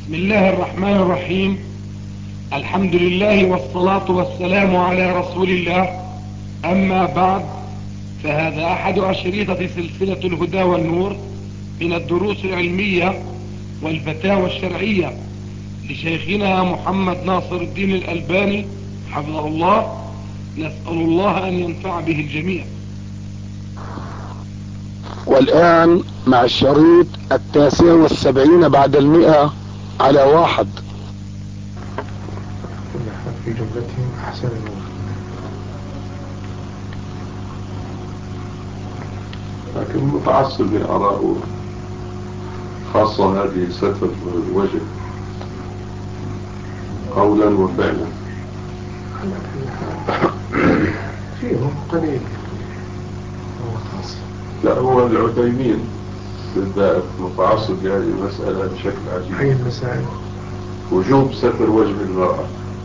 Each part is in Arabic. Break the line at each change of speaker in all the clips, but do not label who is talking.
بسم الله الرحمن الرحيم. الحمد لله والصلاة والسلام على رسول الله. أما بعد، فهذا أحد أشريطة سلسلة الهدى والنور من الدروس العلمية والفتاوى الشرعية لشيخنا محمد ناصر الدين الألباني حفظه الله. نسأل الله أن ينفع به الجميع.
والآن مع الشريط 79 بعد 100 على 1.
في جملتهم أحسن الوقت.
لكن متعصب بآراءه، خاصة هذه ستر الوجه قولا وفعلا.
فيهم قليل هو خاص.
لا، هو العثيمين بالذات متعصب بهذه المسألة بشكل عجيب.
أي المسائل؟
وجوب ستر وجه المرأة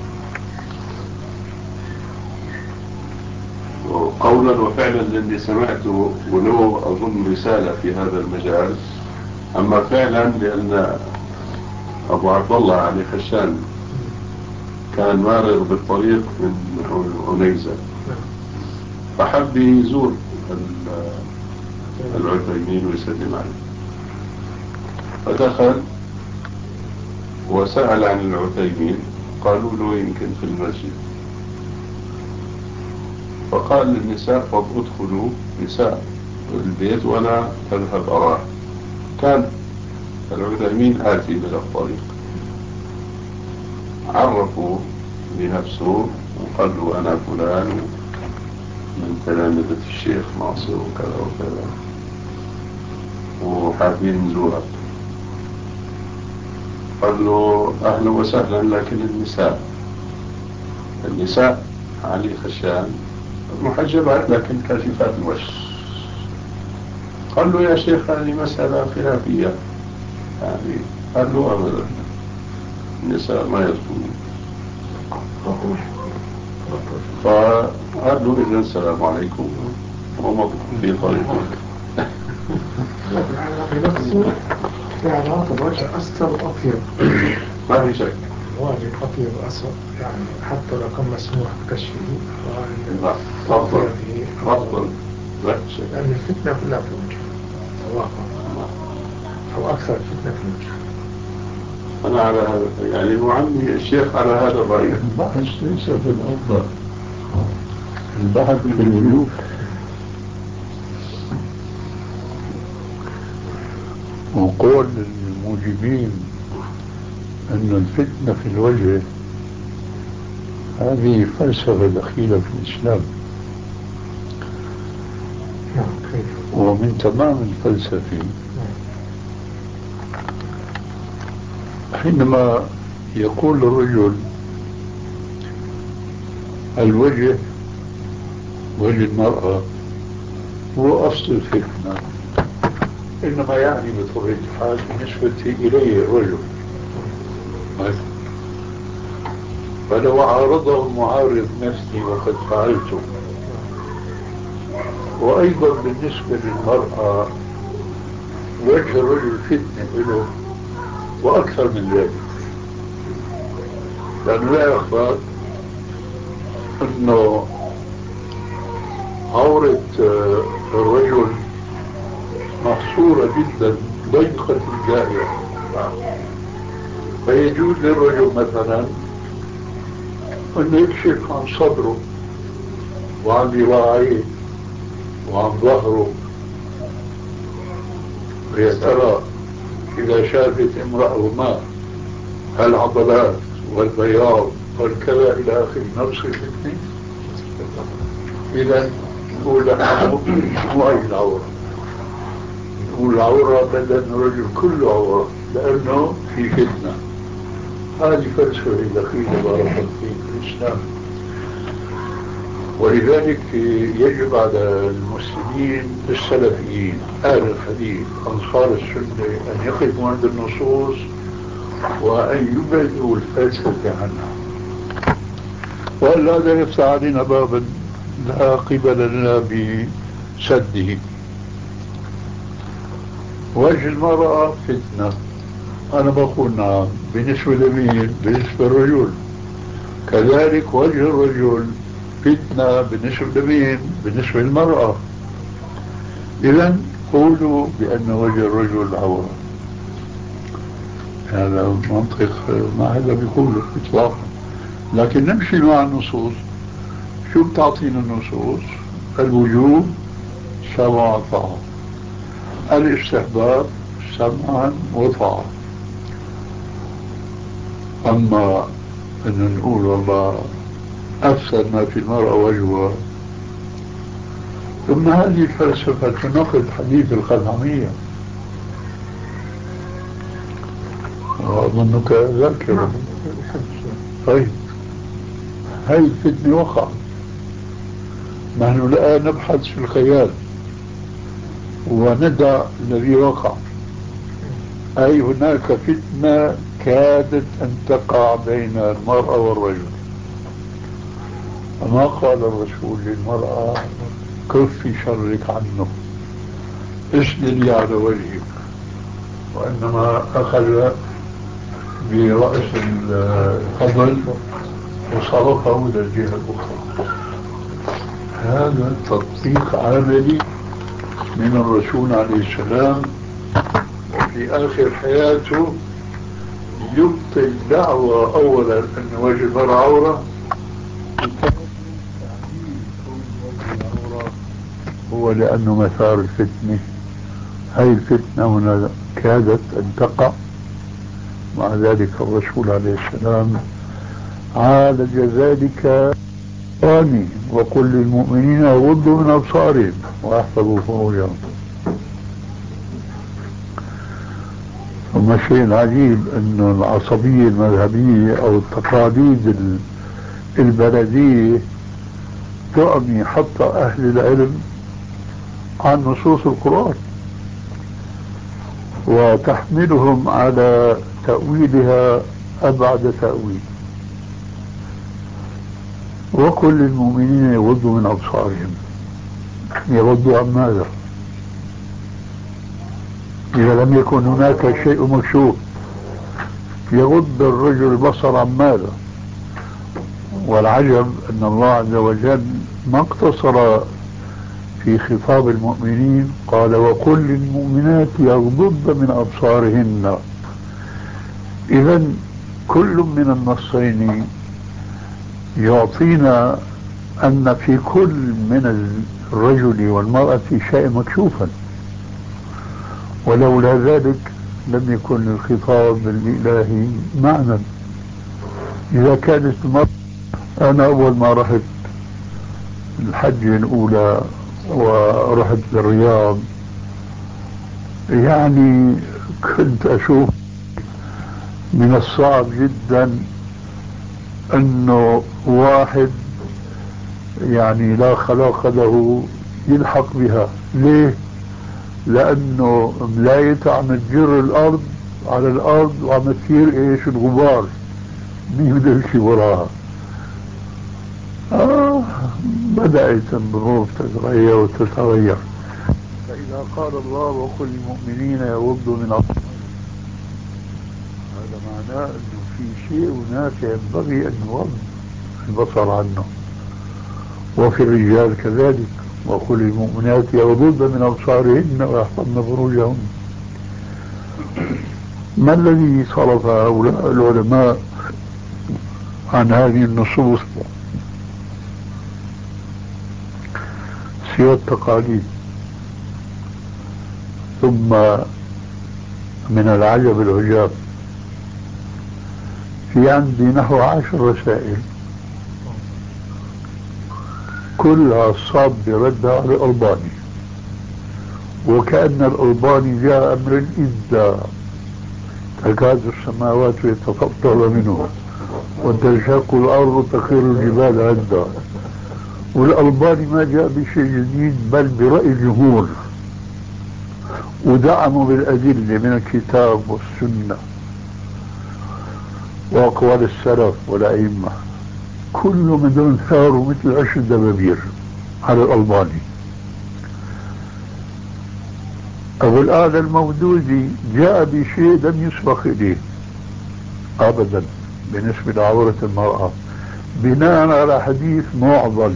قولا وفعلا، لاني سمعته ولو اظن رسالة في هذا المجال. اما فعلا لان ابو عبد الله علي خشان كان مارر بالطريق من عنيزة، فحب يزور العثيمين ويسلم عليه، فدخل وسأل عن العثيمين، قالوا له يمكن في المسجد. فقال للنساء ادخلوا نساء البيت وانا اذهب اراه. كان العثيمين آتي من الطريق، عرفوا بنفسه وقال له انا فلان من تلامذة الشيخ ناصر وكذا وكذا وحابين نزورك. قال له اهلا وسهلا، لكن النساء علي خشان محجبات لكن كاشفات الوجه. قال له يا شيخ هذه مسألة خلافية يعني. قال له أبدا، النساء ما يدخلون. فقال له إذن السلام عليكم ومضى في طريقه.
نفسه في علاقة الوجه أستر وأطيب،
ما في شك.
الواجب أطيب وأسر، يعني حتى لو كان مسموح بكشفه
أفضل لا شك،
لأن الفتنة كلها في الوجه الواقع، أو أكثر الفتنة في الوجه.
أنا على هذا يعني وعمي الشيخ على هذا الرأي.
البحث ليس في الأفضل، البحث في الوجوه. وقول الموجبين أن الفتنة في الوجه هذه فلسفة دخيلة في الإسلام. ومن تمام الفلسفة حينما يقول الرجل الوجه وجه المرأة هو أصل الفتنة، إنما يعني بطبيعة الحال بالنسبة إليه الرجل. فلو عارضه المعارض نفسي وقد فعلته. وأيضا بالنسبة للمرأة وجه الرجل فتنة له وأكثر من ذلك، لأنه لا يخفى أنه عورة الرجل محصورة جدا ضيقة الدائرة. فيجوز للرجل مثلا أنه يكشف عن صدره وعن ذراعيه وعن ظهره، ويا ترى إذا شافت امرأة ما العضلات والبياض والكذا إلى آخر نفس الفتنة. إذا نقول لها مو أي العورة، نقول العورة بدل الرجل كله عورة، لأنه في فتنة. هذه فلسفة دخيلة بارك الله فيك الإسلام. ولذلك يجب على المسلمين السلفيين أهل الحديث أنصار السنة أن يقفوا عند النصوص وأن يبعدوا الفلسفة عنها، وإلا لا يفتح علينا بابا لا قبل لنا بسده. وجه المرأة فتنة، أنا بقول نعم. بالنسبة لمين؟ بالنسبة للرجل. كذلك وجه الرجل فتنة بالنسبة لمين؟ بالنسبة للمرأة. إذا قولوا بأن وجه الرجل عورة. هذا منطق ما هذا بيقوله إطلاقا، لكن نمشي مع النصوص. شو بتعطينا النصوص؟ الوجوب سمع وطاعة، الاستحباب سمعا وطاعة. أما أن نقول والله أفسد ما في المرأة وجهها، ثم هذه الفلسفة تناقض حديث الخزعمية، وأظنك ذاكر. طيب هاي الفتنة وقع، نحن لا نبحث في الخيال وندع الذي وقع. أي هناك فتنة كادت أن تقع بين المرأة والرجل، فما قال الرسول للمرأة كفي شرك عنه اسندي على وجهك، وإنما أخذ برأس الفضل وصرفه إلى الجهة الأخرى. هذا تطبيق عملي من الرسول عليه السلام، وفي آخر حياته يبطل دعوة أولا أن وجه المرأة عورة، هو لأنه مثار الفتنة. هاي الفتنة هنا كادت أن تقع، مع ذلك الرسول عليه السلام عالج ذلك ثاني: وقل للمؤمنين يغضوا من أبصارهم ويحفظوا فروجهم. ثم الشيء العجيب أن العصبية المذهبية أو التقاليد البلدية تعمي حتى أهل العلم عن نصوص القرآن وتحملهم على تأويلها أبعد تأويل. وكل المؤمنين يغضوا من أبصارهم، يغضوا عن ماذا؟ إذا لم يكن هناك شيء مكشوف يغض الرجل البصر عن ماذا؟ والعجب أن الله عز وجل ما اقتصر في خطاب المؤمنين، قال وكل المؤمنات يغضضن من أبصارهن. إذا كل من النصين يعطينا أن في كل من الرجل والمرأة شيء مكشوفا، ولولا ذلك لم يكن الخطاب الإلهي معنى. إذا كانت المرأة، أنا أول ما رحت الحجة الأولى ورحت للرياض يعني كنت أشوف من الصعب جدا أنه واحد يعني لا خلاق له يلحق بها. ليه؟ لأنه ملايته عم تجر الأرض على الأرض وعم تثير إيش الغبار، مين بده يمشي وراها. بدأت الظروف تتغير وتتغير. فإذا قال الله وكل المؤمنين يغضوا من أبصارهم، هذا معناه أنه في شيء هناك ينبغي أن يغض البصر عنه. وفي الرجال كذلك وكل المؤمنات يغضضن من أبصارهن ويحفظن فروجهن. ما الذي صرف هؤلاء العلماء عن هذه النصوص سوى التقاليد؟ ثم من العجب العجاب، في عندي نحو 10 رسائل كلها صاب بردها على الألباني، وكأن الألباني جاء أمر الإبداع، تكاد السماوات يتفطرن منه وتنشق الأرض تخر الجبال هدا. والألباني ما جاء بشيء جديد بل برأي الجمهور، ودعموا بالأدلة من الكتاب والسنة وأقوال السلف والأئمة. كل من دون ثاروا مثل عشر دبابير على الألباني. أبو الأعلى المودودي جاء بشيء لم يسبق إليه أبدا بالنسبة لعورة المرأة، بناء على حديث معضل،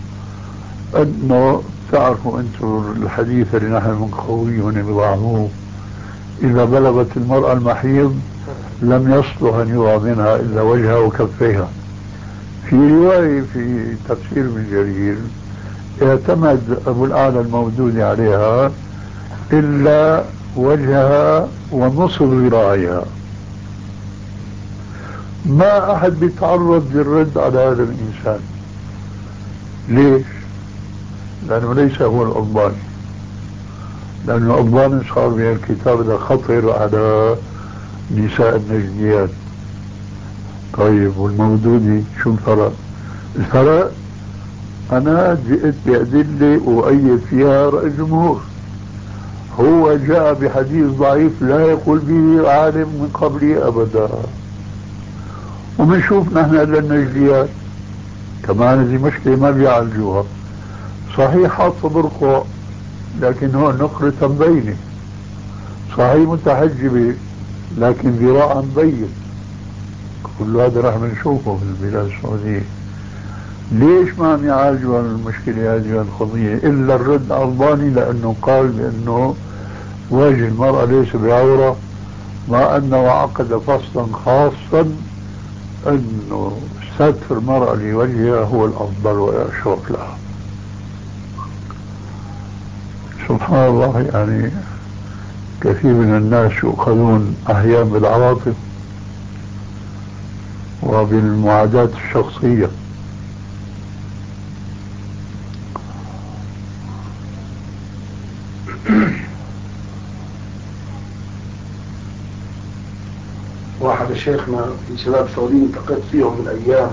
أنه تعرفوا أنتم الحديث اللي نحن منقويه بضعفوه، إذا بلغت المرأة المحيض لم يصلح أن يرى منها إلا وجهها وكفيها. في رواية في تفسير ابن جرير اعتمد أبو الأعلى المودودي عليها إلا وجهها ونصف ذراعها. ما أحد بيتعرض للرد على هذا الإنسان. ليش؟ لأنه ليس هو الألباني، لأنه الألباني صار من الكتاب ده خطر على نساء النجديات. طيب والمودودي شو الفرق؟ الفرق أنا جئت بأدلة وأيد فيها رأي الجمهور، هو جاء بحديث ضعيف لا يقول به عالم من قبله أبدا. وبنشوف نحن النجديات كمان هذه مشكلة ما بيعالجوها. صحيح حاطة برقع لكن هو نقرة مبينة، صحيح متحجبة لكن ذراعا مبين. كل هذا راح نشوفه في البلاد السعودية. ليش ما عم يعالجوا المشكلة هذه القضية إلا الرد على الألباني؟ لأنه قال بأنه وجه المرأة ليس بعورة، مع أنه عقد فصلا خاصا أنه ستر المرأة لوجهها هو الأفضل والأشرف لها. سبحان الله، يعني كثير من الناس يؤخذون أحيانا بالعواطف وبالمعاداة الشخصية.
واحد شيخنا في شباب سعوديين التقيت فيهم من أيام،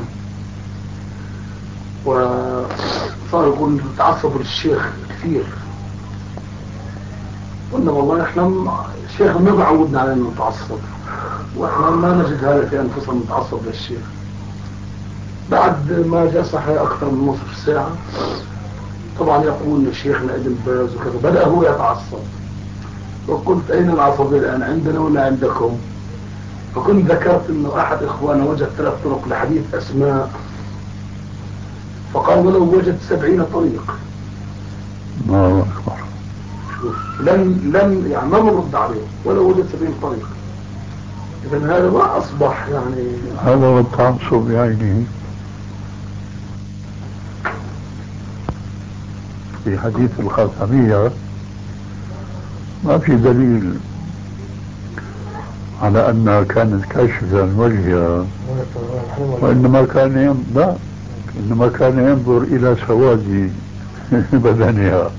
وصار يقول تعصبوا للشيخ كثير. قلنا والله احنا الشيخ ما بعودنا على انه نتعصب، واحنا ما نجد هذا في انفسنا نتعصب للشيخ. بعد ما جلس اكثر من نصف ساعة طبعا يقول شيخنا ابن باز وكذا، بدأ هو يتعصب. وقلت اين العصبية الان، عندنا ولا عندكم؟ فكنت ذكرت انه احد اخواننا وجد 3 طرق لحديث اسماء، فقال ولو وجد 70 طريق.
الله أكبر.
لم يعني ما نرد عليه ولو وجد 70 طريق. اذا هذا ما اصبح يعني
هذا هو التعصب بعينه. في حديث الخاتمية ما في دليل على أنها كانت كاشفة عن وجهها، وإنما كان ينظر إلى سواد بدنها.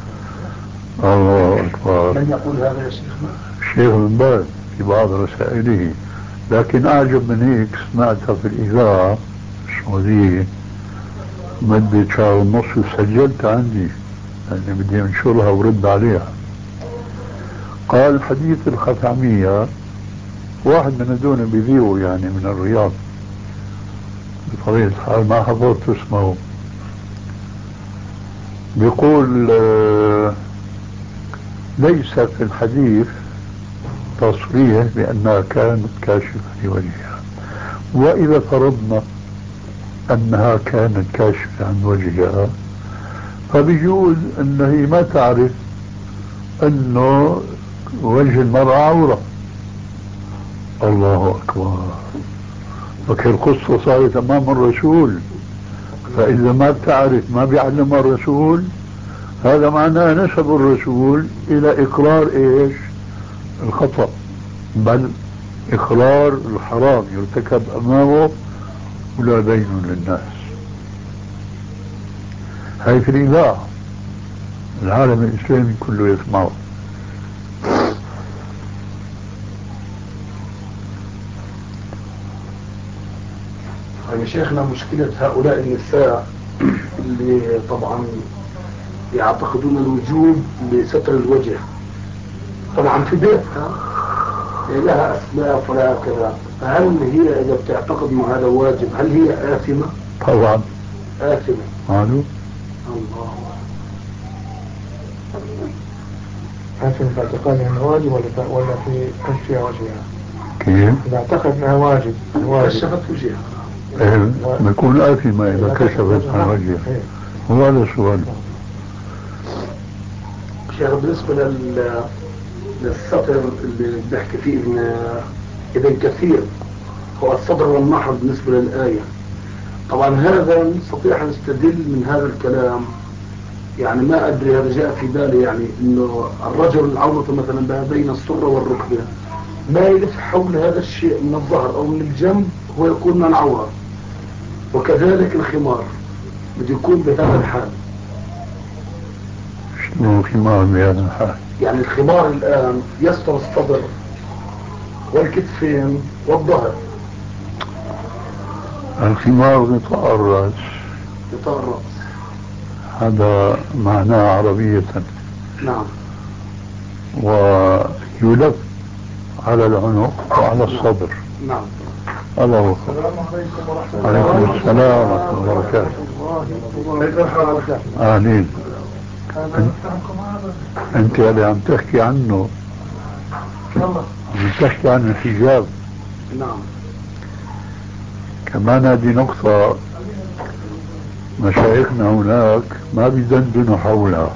الله أكبر.
من يقول هذا يا شيخنا؟
الشيخ ابن باز في بعض رسائله. لكن أعجب من هيك سمعتها في الإذاعة السعودية مدة شهر ونص وسجلتها عندي يعني بدي انشرها ورد عليها. قال حديث الختامية، واحد من هذول بيذيعوا يعني من الرياض بطبيعة الحال، ما حضرت اسمه، بيقول ليس في الحديث تصريح بأنها كانت كاشفة لوجهها، وإذا فرضنا أنها كانت كاشفة عن وجهها فبيجوز أن هي ما تعرف أنه وجه المرأة عورة. الله أكبر. فكر القصة صارت أمام الرسول، فإذا ما بتعرف ما بيعلمها الرسول، هذا معناه نسب الرسول إلى إقرار إيش؟ الخطأ، بل إقرار الحرام يرتكب أمامه ولا بين للناس. هاي في الإذاعة العالم الإسلامي كله يسمعه.
يا شيخنا مشكلة هؤلاء النساء اللي طبعا يعتقدون الوجوب لستر الوجه، طبعا في بيتها لها أسلاف ولا كذا، فهل هي إذا بتعتقد أن هذا واجب هل هي آثمة؟
طبعا
آثمة.
قالوا
الله. هل في الاعتقاد انها واجب ولا في كشفها وجهها؟
كيف؟
إذا اعتقد انها واجب
كشفت وجهها
بيكون آثمة إذا كشفت عن وجهها. هو هذا السؤال.
شيخ بالنسبة للسطر اللي بيحكي فيه ابن كثير هو الصدر والنحر بالنسبة للآية، طبعا هذا نستطيع أن نستدل من هذا الكلام، يعني ما أدري هذا جاء في بالي، يعني إنه الرجل العورة مثلا ما بين السرة والركبة ما يلف حول هذا الشيء من الظهر أو من الجنب هو يكون من العورة، وكذلك الخمار بده يكون بهذا الحال.
شنو الخمار بهذا الحال؟
يعني الخمار الآن يستر الصدر والكتفين والظهر.
الخمار غطاء الرأس.
غطاء الرأس
هذا معناه عربية.
نعم.
ويلف على العنق وعلى الصدر.
نعم.
الله أكبر.
السلام عليكم ورحمة الله.
عليكم السلام ورحمة الله وبركاته. أهلين. أنت اللي عم تحكي عنه، عم تحكي عن الحجاب.
نعم.
كمان هذه نقطة مشايخنا هناك ما بيدندنوا حولها،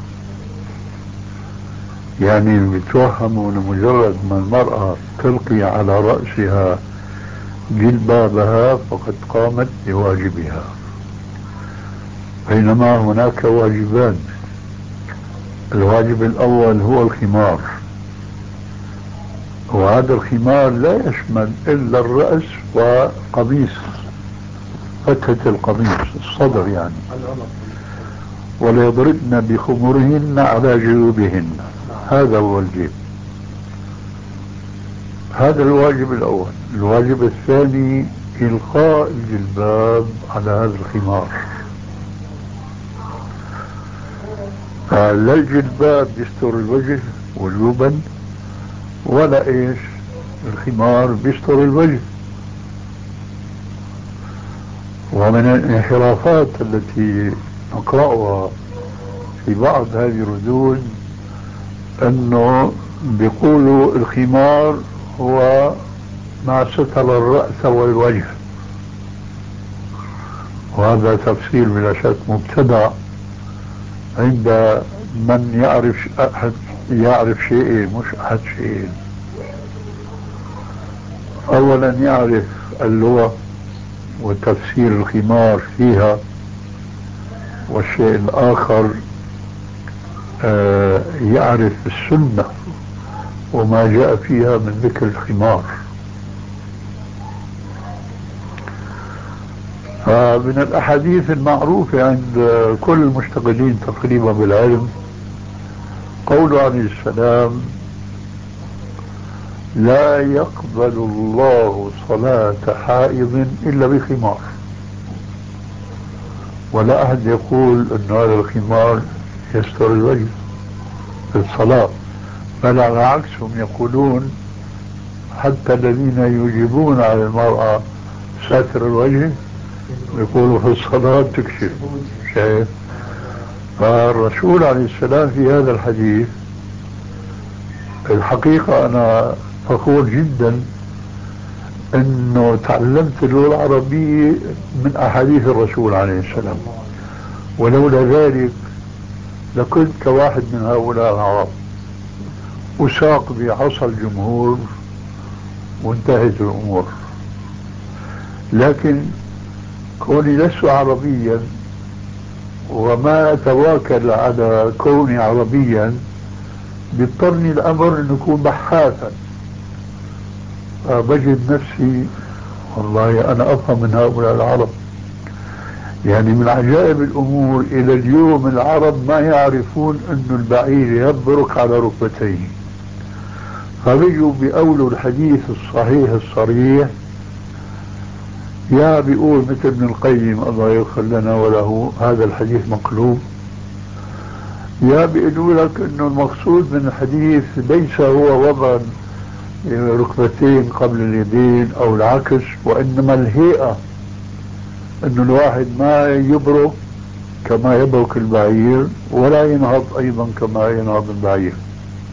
يعني بيتوهموا لمجرد ما المرأة تلقي على رأسها جلبابها فقد قامت بواجبها، بينما هناك واجبان. الواجب الأول هو الخمار، وهذا الخمار لا يشمل إلا الرأس وقميص، فتحة القميص الصدر يعني، ولا يضربن بخمرهن على جيوبهن، هذا هو الجيب. هذا الواجب الأول. الواجب الثاني إلقاء الجلباب على هذا الخمار. لا الجلباب يستر الوجه والجبن، ولا إيش الخمار بيستر الوجه. ومن الانحرافات التي نقرأها في بعض هذه الردود أنه بيقولوا الخمار هو ما ستر الرأس والوجه، وهذا تفسير بلا شك مبتدع عند من يعرف شيئين مش أحد شيئين. أولا يعرف اللغة وتفسير الخمار فيها، والشيء الآخر يعرف السنة وما جاء فيها من ذكر الخمار. من الأحاديث المعروفة عند كل المشتغلين تقريبا بالعلم قوله عليه السلام: لا يقبل الله صلاة حائض إلا بخمار. ولا أحد يقول أن هذا الخمار يستر الوجه في الصلاة، بل على عكس هم يقولون حتى الذين يجيبون على المرأة ساتر الوجه يقولوا في الصلاة تكشف. شايف؟ فالرسول عليه السلام في هذا الحديث الحقيقة أنا فخور جدا أنه تعلمت اللغة العربية من أحاديث الرسول عليه السلام، ولولا ذلك لكنت كواحد من هؤلاء العرب أساق بعصا الجمهور وانتهت الأمور. لكن كوني لست عربيا وما أتواكل على كوني عربيا بيضطرني الأمر أن أكون بحاثا، فبجد نفسي والله أنا أفهم من هؤلاء العرب. يعني من عجائب الأمور إلى اليوم العرب ما يعرفون أن البعير يبرك على ركبتيه، فبيجوا بأولوا الحديث الصحيح الصريح، يا بيقول مثل ابن القيم الله يغفر لنا وله هذا الحديث مقلوب، يا بيقولوا لك انه المقصود من الحديث ليس هو وضع ركبتين قبل اليدين او العكس، وانما الهيئة، انه الواحد ما يبرك كما يبرك البعير ولا ينهض ايضا كما ينهض البعير.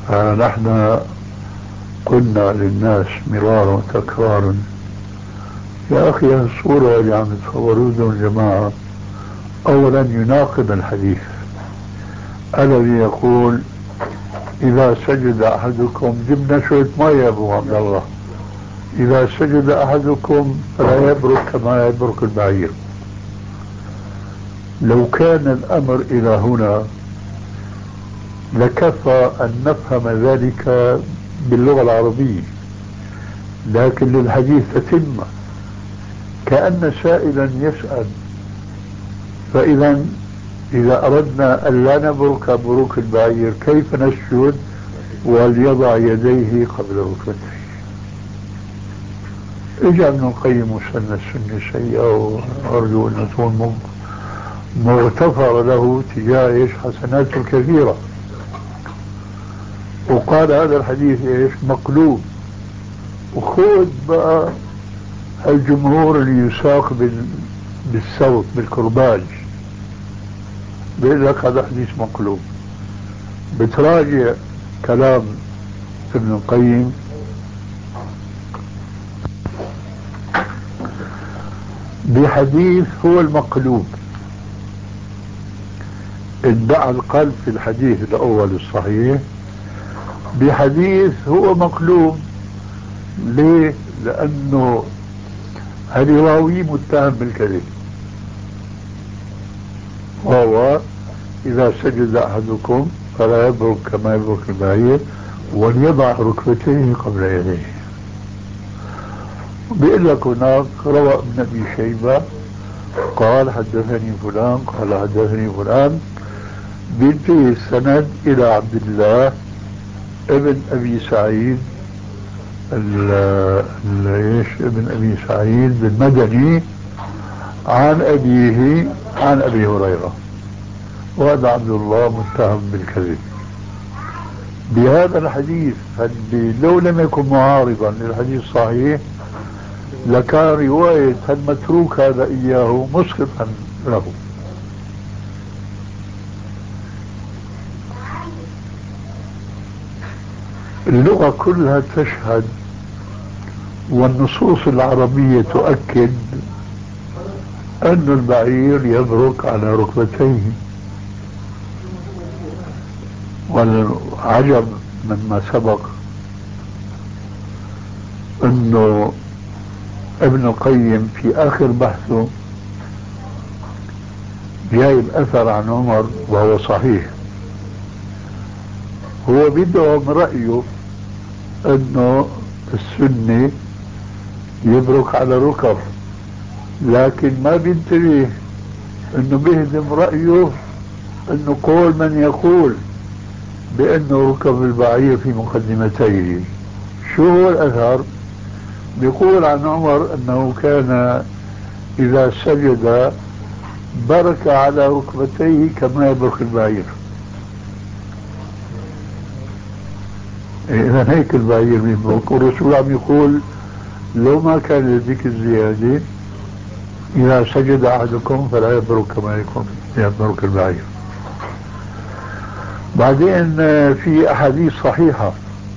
نحن قلنا للناس مرارا وتكرارا يا أخي الصورة اللي عم تصوروها الجماعة أولا يناقض الحديث الذي يقول إذا سجد أحدكم جبنا شوية مية يا أبو عبد الله إذا سجد أحدكم فلا يبرك كما يبرك البعير. لو كان الأمر إلى هنا لكفى أن نفهم ذلك باللغة العربية، لكن للحديث تتمة كأن سائلا يسأل. فإذا إذا أردنا أن لا نبرك بروك البعير كيف نسجد وليضع يديه قبل ركبتيه؟ اجى ابن القيم وسن السنة سيئة وأرجو أن تكون مغتفر له تجاه ايش حسناته كثيرة، وقال هذا الحديث ايش مقلوب. وخذ بقى الجمهور اللي يساق بالصوت بالكرباج بيقول لك هذا حديث مقلوب. بتراجع كلام ابن القيم بحديث هو المقلوب، ادعى القلب في الحديث الأول الصحيح بحديث هو مقلوب. ليه؟ لأنه الراوي متهم بالكذب، وهو إذا سجد أحدكم فلا يبرك كما يبرك البعير وليضع ركبتيه قبل يديه. بيقول لك هناك روى ابن أبي شيبة قال حدثني فلان قال حدثني فلان، بينتهي السند إلى عبد الله ابن أبي سعيد ابن أبي سعيد المدني عن أبيه عن أبي هريرة، وهذا عبد الله متهم بالكذب. بهذا الحديث لو لم يكن معارضا للحديث الصحيح لكان رواية المتروك هذا إياه مسقطا له. اللغة كلها تشهد والنصوص العربية تؤكد أن البعير يبرك على ركبتيه. والعجب مما سبق أنه ابن القيم في آخر بحثه جايب أثر عن عمر وهو صحيح، هو بدعم رأيه أنه السنة يبرك على ركب، لكن ما بينتبه أنه بيهدم رأيه أنه قول من يقول بأنه ركب البعير في مقدمتيه. شو هو الأثر؟ بيقول عن عمر أنه كان إذا سجد برك على ركبتيه كما يبرك البعير. إذا هيك البعير بيبرك، والرسول عم يقول لو ما كان ذيك الزيادة إذا سجد أحدكم فلا يبرك كما يبرك البعير. بعدين في أحاديث صحيحة،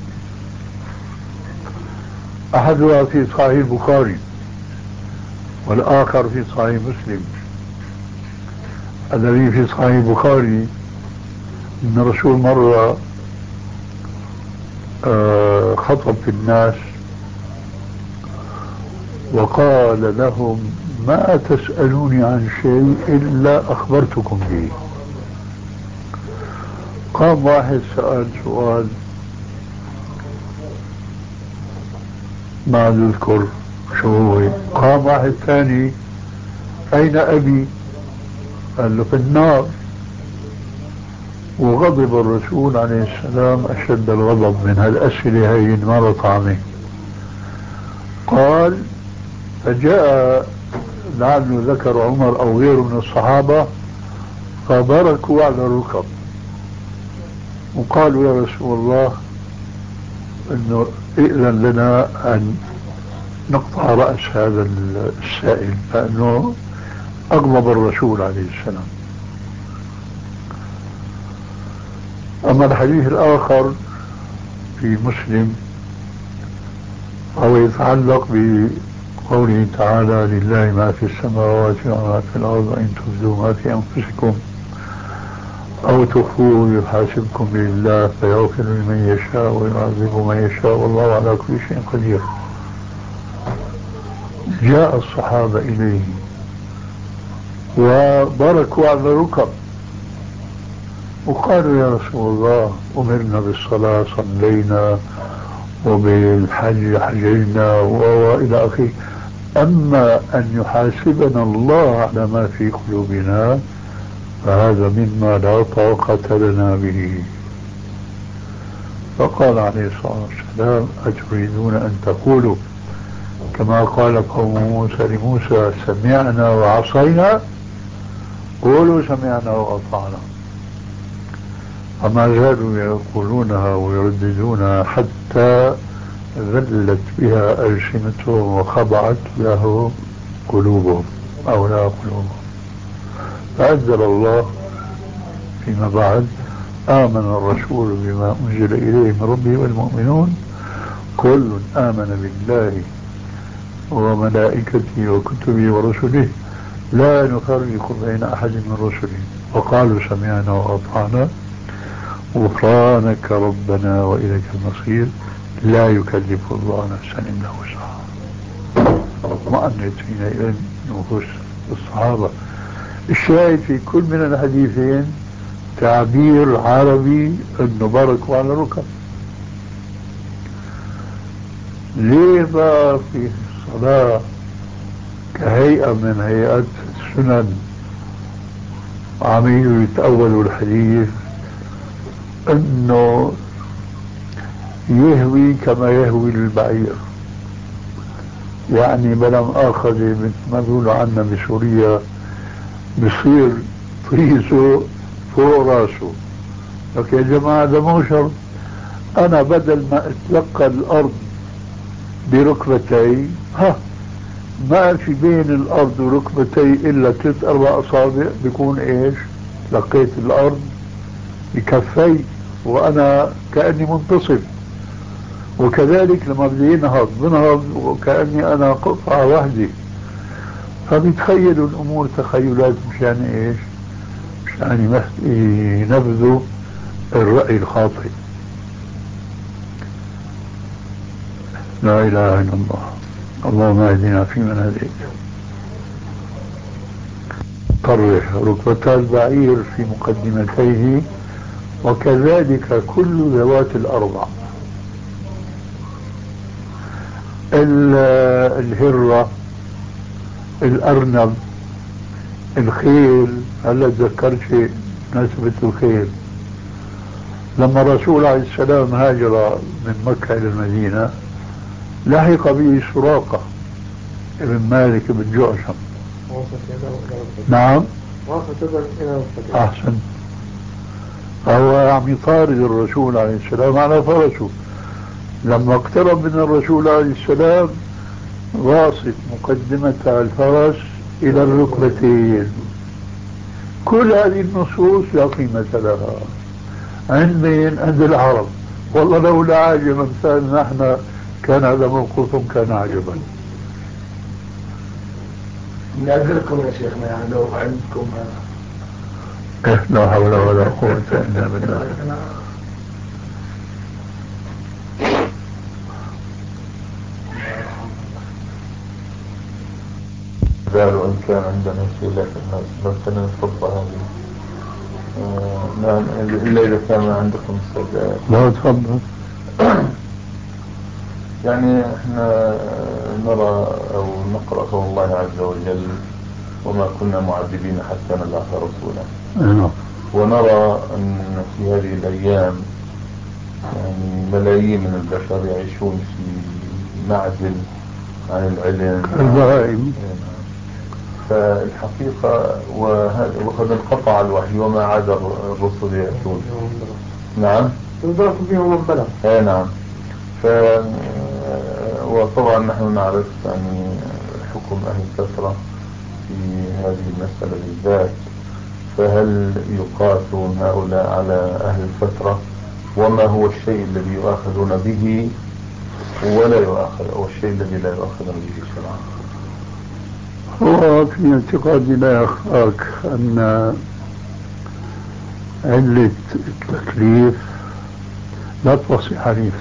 أحدها في صحيح البخاري والآخر في صحيح مسلم. الذي في صحيح البخاري أن الرسول مرة خطب في الناس وقال لهم ما تسألوني عن شيء إلا أخبرتكم به. قام واحد سأل سؤال ما أذكر شو هو، قام واحد ثاني أين أبي؟ قال له في النار. وغضب الرسول عليه السلام أشد الغضب من هالأسئلة هي مرت عليه. قال فجاء لعله ذكر عمر أو غيره من الصحابة فبركوا على الركب وقالوا يا رسول الله انه ائذن لنا ان نقطع رأس هذا السائل، فانه اغضب الرسول عليه السلام. اما الحديث الاخر في مسلم أو يتعلق بقوله تعالى لله ما في السماوات وما في الأرض وإن تبدوا ما في أنفسكم أو تخفوه يحاسبكم بالله فيغفر لمن يشاء ويعذب من يشاء والله على كل شيء قدير. جاء الصحابة إليه وبركوا على الركب وقالوا يا رسول الله أمرنا بالصلاة صلينا وبالحج حجينا وإلى آخره، أما أن يحاسبنا الله على ما في قلوبنا فهذا مما لا طاقة لنا به. فقال عليه الصلاة والسلام أتريدون أن تقولوا كما قال قوم موسى لموسى سمعنا وعصينا؟ قولوا سمعنا وأطعنا. فما زالوا يقولونها ويرددونها حتى ذلت بها ألسنتهم وخضعت له قلوبهم أو لا قلوبهم. فأنزل الله فيما بعد آمن الرسول بما أنزل إليه من ربه والمؤمنون كل آمن بالله وملائكته وكتبه ورسله لا نفرق بين أحد من رسله وقالوا سمعنا وأطعنا غفرانك ربنا وإليك المصير لا يكلف الله نفسا إلا وسعها. اطمأنت حينئذ نفوس الصحابة. الشاهد في كل من الحديثين تعبير عربي انه بركوا على الركب. ليه بقى في الصلاة كهيئة من هيئات السنن عميل يتأولوا الحديث انه يهوي كما يهوي البعير، يعني بلا مؤاخذة مثل ما بيقولوا عنا بسوريا بصير طريسه فوق راسه. لك يا جماعة ده مو شرط، أنا بدل ما أتلقى الأرض بركبتي ما في بين الأرض وركبتي إلا 3-4 أصابع بيكون إيش لقيت الأرض بكفي وأنا كأني منتصب. وكذلك لما بدي بنهض وكأني أنا قطعة واحدة. فبيتخيلوا الأمور تخيلات مشان إيش؟ مشان ينفذوا الرأي الخاطئ. لا إله إلا الله. اللهم اهدنا فيمن هديت. طرح ركبتا البعير في مقدمتيه وكذلك كل ذوات الأربع. الهرة، الأرنب، الخيل. هلا تذكرت شيء بمناسبة الخيل. لما الرسول عليه السلام هاجر من مكة إلى المدينة لحق به سراقة ابن مالك بن جعشم. نعم أحسن. فهو عم يطارد الرسول عليه السلام على فرسه. لما اقترب من الرسول عليه السلام غاصت مقدمة الفرس إلى الركبتين. كل هذه النصوص لا قيمة لها عند العرب. والله لولا عاجب أمثالنا نحن كان هذا موقفهم كان عجبا.
نعذركم يا شيخنا يعني لو عندكم
لا حول ولا قوة إلا بالله.
قالوا إن كان عندنا شيء لكن لو كنا نفضل هذه نعم إلا إذا كان عندكم استعداد.
لا تفضل.
يعني احنا نرى أو نقرأ قول الله عز وجل وما كنا معذبين حتى نبعث رسولا. ونرى أن في هذه الأيام يعني ملايين من البشر يعيشون في معزل عن العلم. فالحقيقة وقد انقطع الوحي وما عاد الرسل يأتون. نعم
تنظرت بهم البلد.
نعم. وطبعا نحن نعرف يعني حكم أهل الفترة في هذه المسألة بالذات. فهل يقاسون هؤلاء على أهل الفترة وما هو الشيء الذي يؤاخذون به ولا يؤاخذ، أو الشيء الذي لا يؤاخذون به شرعا؟
هو في اعتقادي لا يخفاك أن علة التكليف لا توصي حديث.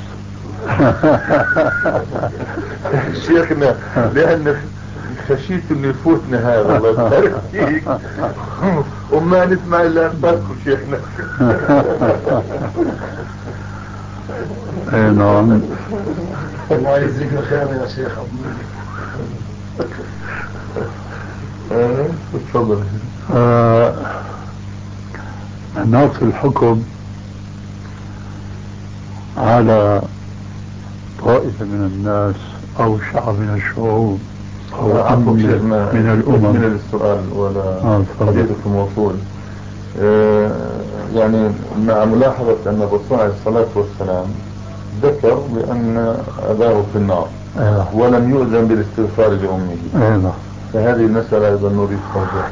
شيخنا لأن خشيت انه يفوتنا هذا، الله يبارك فيك، وما نسمع الا انفاسكم شيخنا.
اي نعم.
الله يجزيك الخير يا شيخ.
تفضل.
مناط الحكم على طائفة من الناس أو شعب من الشعوب أو من الأمم.
من السؤال ولا قضيتكم وصول. يعني مع ملاحظة أن الرسول عليه الصلاة والسلام ذكر بأن أباه في النار ولم يؤذن بالاستغفار لأمه. فهذه المسألة أيضا نريد توضيح.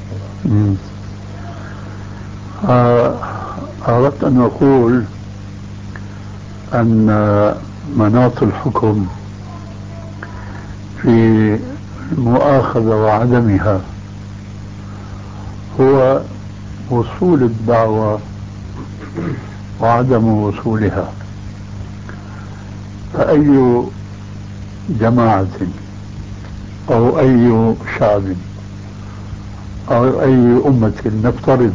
أردت أن أقول أن مناط الحكم في المؤاخذة وعدمها هو وصول الدعوة وعدم وصولها. فأي جماعة أو أي شعب أو أي أمة نفترض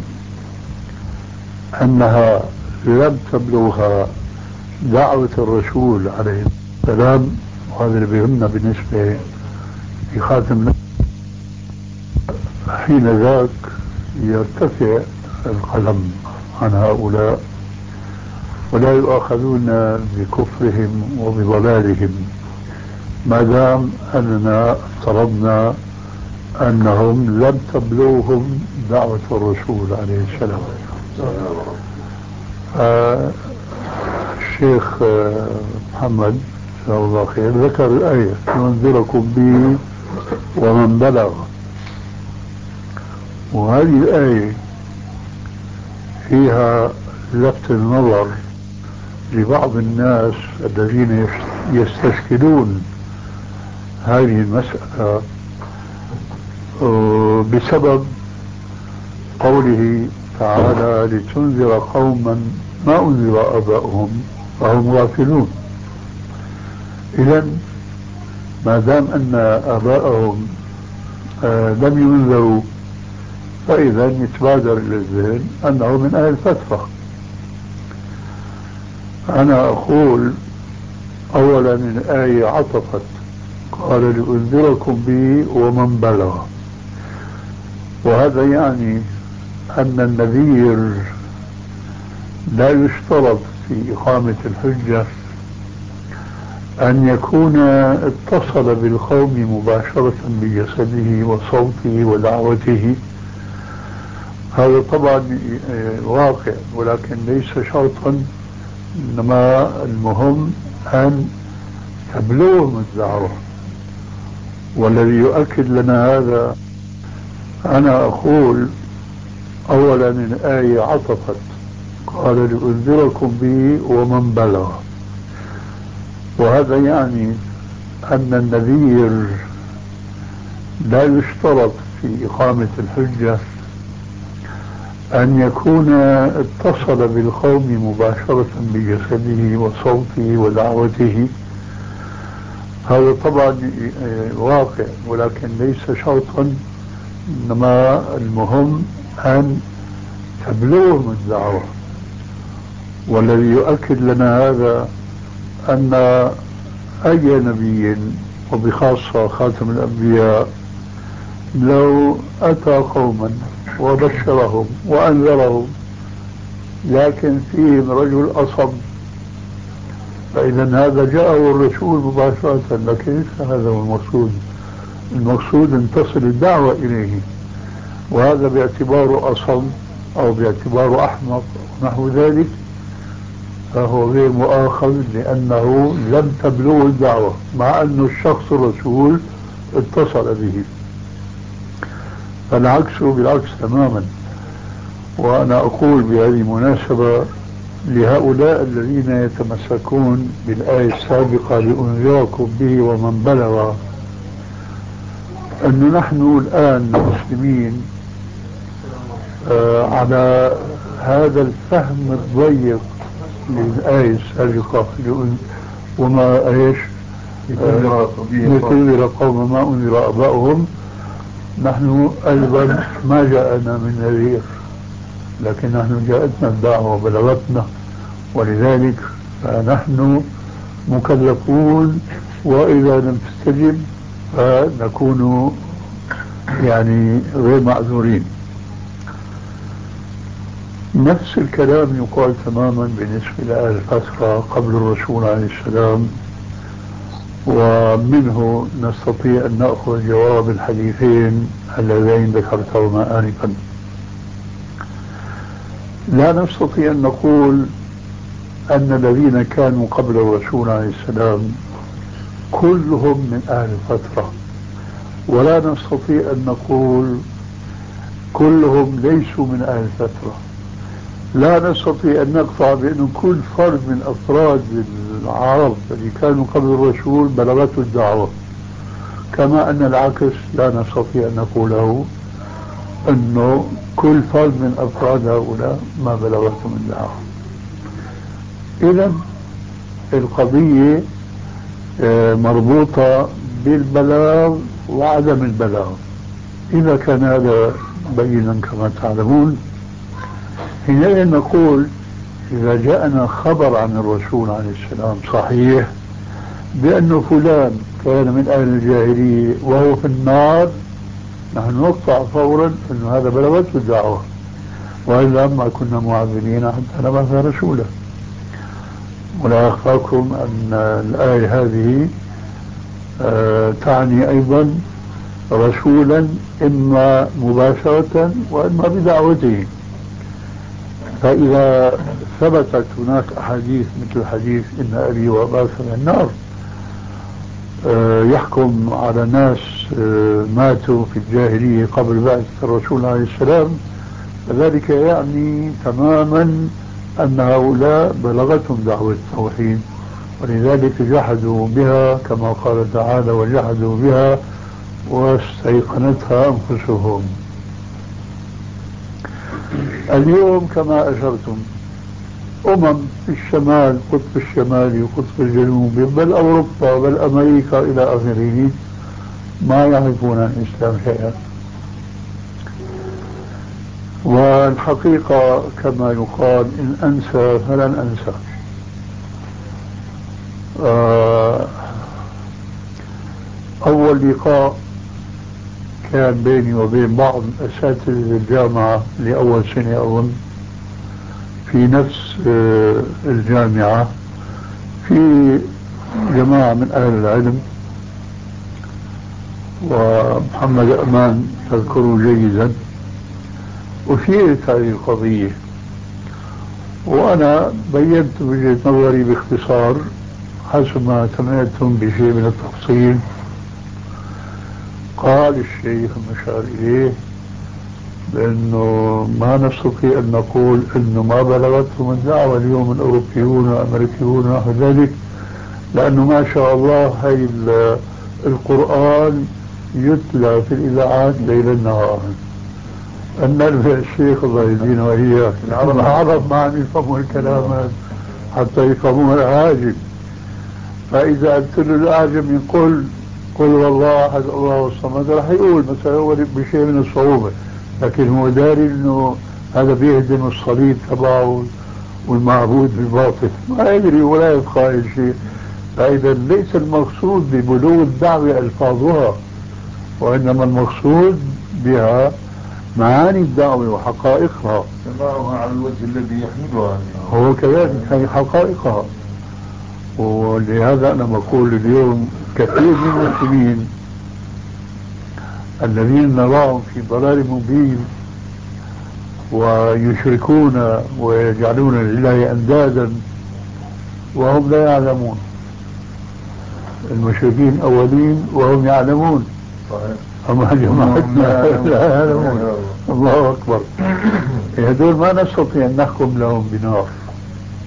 أنها لم تبلغها دعوة الرسول عليه السلام، وهذا اللي بيهمنا بالنسبة لخاتم، حين ذاك يرتفع القلم عن هؤلاء ولا يؤاخذون بكفرهم وبضلالهم ما دام أننا افترضنا أنهم لم تبلغهم دعوة الرسول عليه السلام. الشيخ محمد جزاه الله خير ذكر الآية ينذركم به ومن بلغ، وهذه الآية فيها لفت النظر لبعض الناس الذين يستشكلون هذه المسألة بسبب قوله تعالى لتنذر قوما ما أنذر آباؤهم فهم غافلون. إذن ما دام أن آباءهم لم ينذروا فإذا يتبادر إلى الذهن أنه من أهل الفترة. أنا أقول أولا الآية عطفت قال لأنذركم به ومن بلغ، وهذا يعني أن النذير لا يشترط في إقامة الحجة أن يكون اتصل بالقوم مباشرة بجسده وصوته ودعوته. هذا طبعا واقع ولكن ليس شرطا، إنما المهم أن تبلغهم الدعوة. والذي يؤكد لنا هذا أنا أقول أولا الآية عطفت قال لأنذركم به ومن بلغ، وهذا يعني أن النذير لا يشترط في إقامة الحجة أن يكون اتصل بالقوم مباشرة بجسده وصوته ودعوته. هذا طبعا واقع ولكن ليس شرطا، إنما المهم أن تبلغهم الدعوة. والذي يؤكد لنا هذا أن أي نبي وبخاصة خاتم الأنبياء لو أتى قوما وبشرهم وأنذرهم لكن فيهم رجل أصب فإذا هذا جاءه الرسول مباشرة، لكن ليس هذا هو المقصود. المقصود أن تصل الدعوة إليه، وهذا باعتباره أصم أو باعتباره أحمق نحو ذلك فهو غير مؤاخذ لأنه لم تبلغه الدعوة مع أن الشخص الرسول اتصل به. فالعكس بالعكس تماما. وأنا أقول بهذه المناسبة
لهؤلاء الذين يتمسكون بالآية السابقة لأنذركم به ومن بلغ، أن نحن الآن المسلمين على هذا الفهم الضيق للآية السابقة وما ايش لتنذر قوم ما أنذر آباؤهم. نحن أيضا ما جاءنا من نذير، لكن نحن جاءتنا الدعوة وبلغتنا، ولذلك نحن مكلفون، وإذا لم تستجب فنكون يعني غير معذورين. نفس الكلام يقال تماما بالنسبة لأهل الفترة قبل الرسول عليه السلام، ومنه نستطيع أن نأخذ جواب الحديثين اللذين ذكرتهما آنفا. لا نستطيع أن نقول أن الذين كانوا قبل الرسول عليه السلام كلهم من أهل الفترة، ولا نستطيع أن نقول كلهم ليسوا من أهل الفترة. لا نستطيع أن نقطع بأن كل فرد من أفراد العرب الذي كانوا قبل الرسول بلغته الدعوة، كما أن العكس لا نستطيع أن نقوله أنه كل فرد من أفراد هؤلاء ما بلغتهم الدعوة. إذن القضية مربوطة بالبلاغ وعدم البلاغ. إذا كان هذا بينا كما تعلمون، حينئذ نقول إذا جاءنا خبر عن الرسول عليه السلام صحيح بأن فلان كان من أهل الجاهلية وهو في النار، نحن نقطع فورا أن هذا بلغته الدعوة، وإلا ما كنا معذبين حتى نبعث رسولا. ولا أخفاكم أن الآية هذه تعني أيضا رسولا إما مباشرة وإما بدعوته. فإذا ثبتت هناك أحاديث مثل حديث إن أبي وأباك من النار يحكم على ناس ماتوا في الجاهلية قبل بعثة الرسول عليه السلام، فذلك يعني تماما أن هؤلاء بلغتهم دعوة التوحيد، ولذلك جحدوا بها كما قال تعالى وجحدوا بها واستيقنتها أنفسهم. اليوم كما أشرتم في الشمال، قطب الشمالي وقطب الجنوبي، بل أوروبا بل أمريكا إلى آخره، ما يعرفون عن الإسلام شيئا. والحقيقة كما يقال إن أنسى فلن أنسى. أول لقاء كان بيني وبين بعض أساتذة الجامعة لأول سنة أظن في نفس الجامعة، في جماعة من أهل العلم، ومحمد أمان تذكره جيدا، أشيرت هذه القضية وأنا بينت وجهة نظري باختصار حسب ما سمعتم بشيء من التفصيل. قال الشيخ المشار إليه بأنه ما نستطيع أن نقول أنه ما بلغتهم الدعوة اليوم الأوروبيون والأمريكيون ونحو ذلك، لأنه ما شاء الله هاي القرآن يتلى في الإذاعات ليلا نهارا. أن الشيخ الله يهدينا وإياك العرب ما عم يفهموا الكلام حتى يفهموا العاجم. فإذا قلت له الأعجم يقول قل والله أحد الله الصمد، راح يقول مثلا هو بشيء من الصعوبة، لكن هو داري انه هذا بيهدم الصليب تبعه والمعبود بالباطل، ما يدري ولا يبقى شيء. فإذا ليس المقصود ببلوغ الدعوة ألفاظها، وإنما المقصود بها معاني الدعوة وحقائقها،
سماعها على الوجه الذي يحملها
هو كذلك هي حقائقها. ولهذا أنا بقول اليوم كثير من المسلمين الذين نراهم في ضلال مبين ويشركون ويجعلون لله أندادا وهم لا يعلمون، المشركين أولين وهم يعلمون، أما جماعتنا لا يعلمون. الله أكبر. هذول ما نستطيع أن نحكم لهم بنار،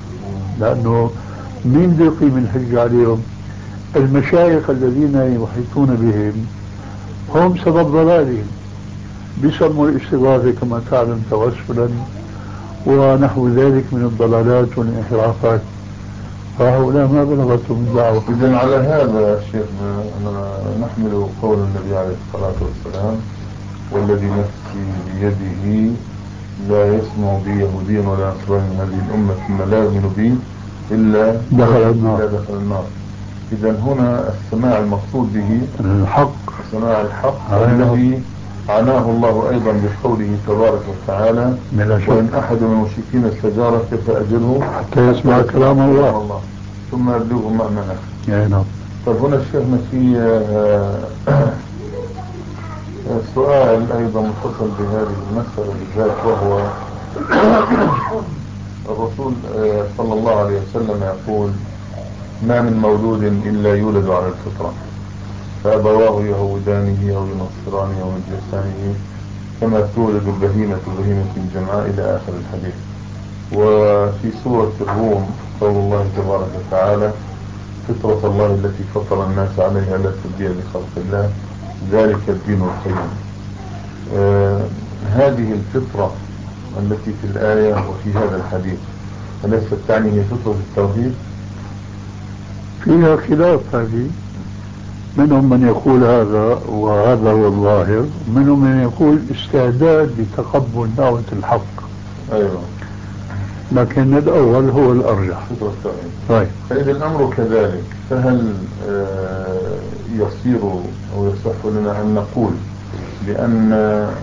لأنه مين بده يقيم الحج عليهم؟ المشايخ الذين يحيطون بهم هم سبب ضلالهم، بيسموا الاستغاثة كما تعلم توسلا ونحو ذلك من الضلالات والانحرافات، فهؤلاء ما بلغتهم الدعوة.
إذن على هذا شيخنا نحمل قول النبي عليه الصلاة والسلام: والذي نفسي بيده لا يسمع بي يهودي ولا نصراني من هذه الأمة ثم لا يؤمن بي إلا دخل النار. إذن هنا السماع المقصود به
الحق،
سماع الحق الذي عناه الله أيضا بقوله تبارك وتعالى: وإن أحد من المشركين استجارك فأجره
حتى يسمع كلام الله
ثم يبلغه مأمنه.
نعم.
طيب هنا الشيخنا في سؤال أيضا متصل بهذه المسألة بالذات، وهو الرسول صلى الله عليه وسلم يقول: ما من مولود إلا يولد على الفطرة، فأبواه يهودانه أو ينصرانه أو يمجسانه كما تولد البهيمة الجمعاء إلى آخر الحديث. وفي سورة الروم قول الله تبارك وتعالى: فطرة الله التي فطر الناس عليها لا تبديل لخلق الله ذلك الدين القيم. هذه الفطرة التي في الآية وفي هذا الحديث أليست تعني هي فطرة التوحيد؟
فيها خلاف هذه، منهم من يقول هذا وهذا هو الظاهر، منهم من يقول استعداد لتقبل دعوة الحق.
أيوة.
لكن الأول هو الأرجح.
طيب فإذا الأمر كذلك، فهل يصير أو يصح لنا أن نقول بأن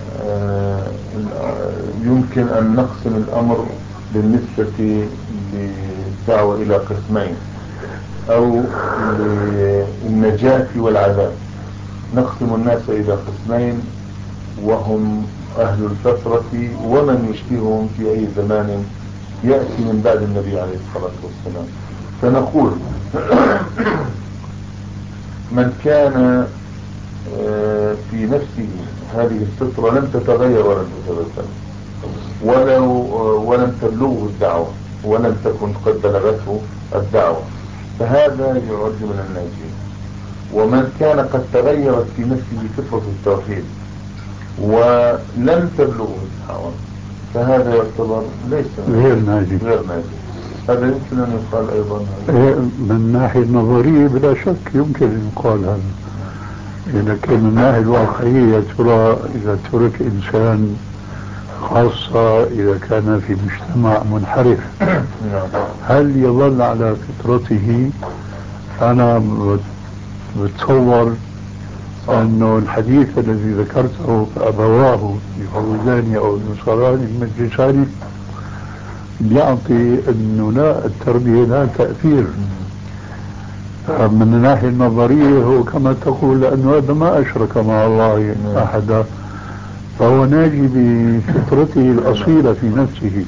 يمكن أن نقسم الأمر بالنسبة للدعوة إلى قسمين، أو للنجاة والعذاب؟ نقسم الناس إلى قسمين وهم أهل الفترة ومن يشبههم في أي زمان يأتي من بعد النبي عليه الصلاة والسلام. فنقول من كان في نفسه هذه الفطرة لم تتغير ولم تتبدل ولم تبلغه الدعوة ولم تكن قد بلغته الدعوة، فهذا يعد من الناجين. ومن كان قد تغيرت في نفسه فطرة التوحيد ولم تبلغه الدعوة فهذا يعتبر ليس
غير ناجي.
هذا يمكن أن يقال أيضا
من الناحية النظرية بلا شك يمكن أن يقال هذا، لكن من الناحية الواقعية ترى إذا ترك إنسان خاصة إذا كان في مجتمع منحرف هل يظل على فطرته؟ أنا بتصور أنه الحديث الذي ذكرته فأبواه يهودان أو نصراني مجساني يعطي أنه لا، التربية لا تأثير. من الناحية النظرية هو كما تقول، لأنه هذا ما أشرك مع الله أحدا، فهو ناجي بفطرته الأصيلة في نفسه.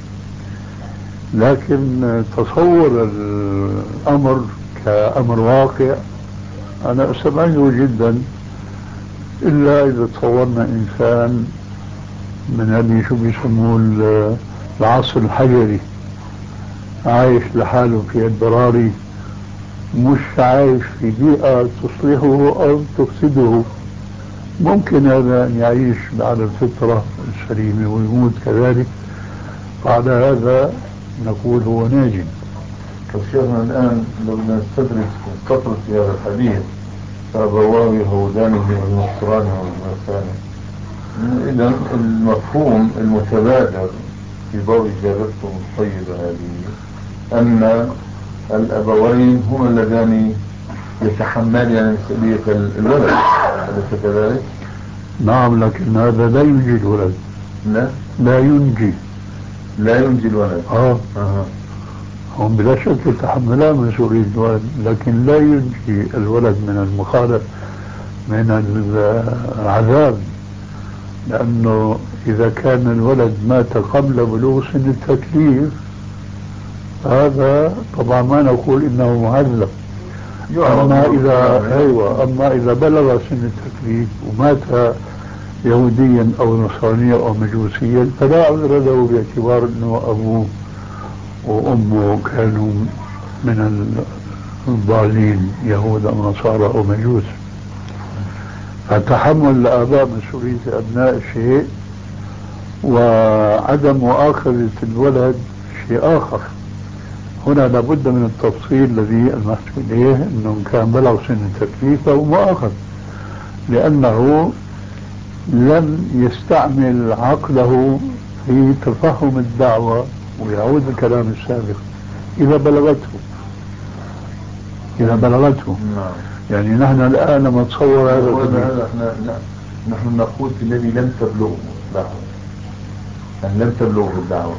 لكن تصور الأمر كأمر واقع أنا أستبعده جدا، إلا إذا تصورنا إنسان من اللي شو بيسموه العصر الحجري، عايش لحاله في البراري، مش عايش في بيئة تصلحه أو تفسده. ممكن هذا أن يعيش على الفطرة السليمة ويموت كذلك، فعلى هذا نقول هو ناجٍ.
فشيخنا الآن لو نستطرد في هذا الحديث فأبواه يهودانه ونصرانه ومجسانه، إذن المفهوم المتبادر في ضوء إجابتكم الطيبة هذه أن الأبوين هم اللذان يتحملان مسؤولية الولد، أليس كذلك؟
نعم، لكن هذا لا ينجي الولد. لا ينجي الولد. هم بلا شك يتحملان مسؤولية الولد، لكن لا ينجي الولد من المخالف من العذاب، لأنه إذا كان الولد مات قبل بلوغ سن التكليف هذا طبعا ما نقول إنه معذب. أما إذا بلغ سن التكليف ومات يهوديا أو نصرانيا أو مجوسيا فلا عذر له باعتبار أنه أبوه وأمه كانوا من الضالين، يهود أو نصارى أو مجوس. فتحمل الآباء مسؤولية أبناء شيء، وعدم مؤاخذة الولد شيء آخر. هنا لابد من التفصيل الذي ألمحت إليه، أنه كان بلغ سن التكليف فهو مؤاخذ، لأنه لم يستعمل عقله في تفهم الدعوة. ويعود الكلام السابق إذا بلغته يعني نحن الآن لما نتصور هذا
نحن نقول في الذي لم تبلغه الدعوة، أن لم تبلغه الدعوة.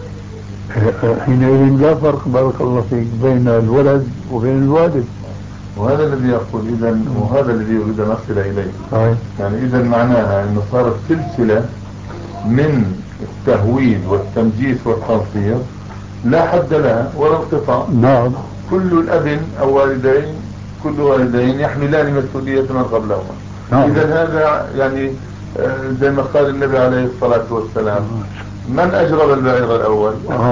حينئذ لا فرق بارك الله فيك بين الولد وبين الوالد.
وهذا الذي يقول إذا، وهذا الذي يريد أن أصل إليه. يعني إذا معناها أنه صارت سلسلة من التهويد والتمجيس والتنصير لا حد لها ولا انقطاع.
نعم.
كل الأب أو والدين، كل والدين يحملان مسؤولية من قبلهما.
نعم.
إذا هذا يعني زي ما قال النبي عليه الصلاة والسلام: من أجرب البعير الأول؟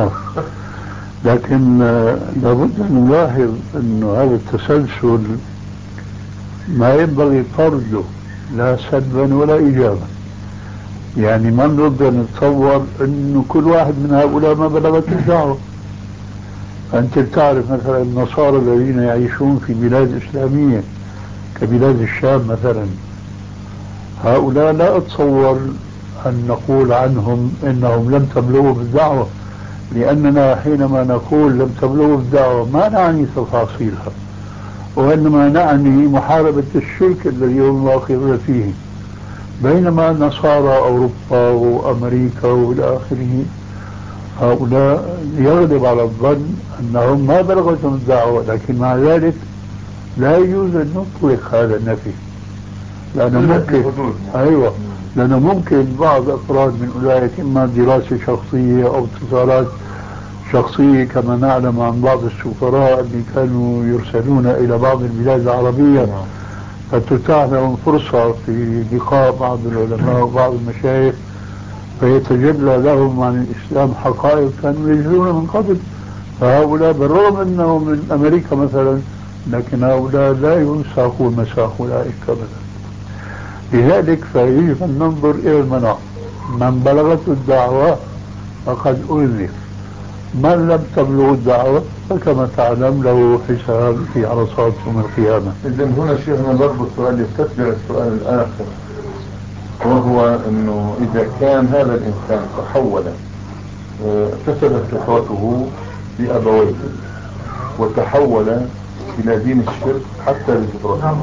لكن لابد أن نلاحظ أن هذا التسلسل ما ينبغي طرده لا سلبا ولا إيجابا. يعني ما نقدر نتصور أنه كل واحد من هؤلاء ما بلغت الدعوة. أنت بتعرف مثلا النصارى الذين يعيشون في بلاد إسلامية كبلاد الشام مثلا، هؤلاء لا أتصور أن نقول عنهم إنهم لم تبلغوا بالدعوة، لأننا حينما نقول لم تبلغوا بالدعوة ما نعني تفاصيلها، وإنما نعني محاربة الشرك الذي هم واقعون فيه. بينما نصارى أوروبا وأمريكا وإلى آخره، هؤلاء يغلب على الظن أنهم ما بلغتهم الدعوة، لكن مع ذلك لا يجوز أن نطلق هذا النفي، لأنه ممكن لأنه ممكن بعض أفراد من أولئك إما دراسة شخصية أو اتصالات شخصية، كما نعلم عن بعض السفراء اللي كانوا يرسلون إلى بعض البلاد العربية فتتاح لهم فرصة في لقاء بعض العلماء وبعض المشايخ، فيتجلى لهم عن الإسلام حقائق كانوا يجهلون من قبل. فهؤلاء بالرغم أنهم من أمريكا مثلا، لكن هؤلاء لا ينساقوا مساق أولئك أبدا. لذلك فيجب أن ننظر إلى المناط. من بلغته الدعوة فقد أنذر، من لم تبلغ الدعوة فكما تعلم له حساب في عرصات يوم القيامة.
إذن هنا شيخنا ضرب السؤال يستتبع السؤال الآخر، وهو أنه إذا كان هذا الإنسان تحول فسدت فطرته بأبويه وتحول إلى دين الشرك حتى بفطرته،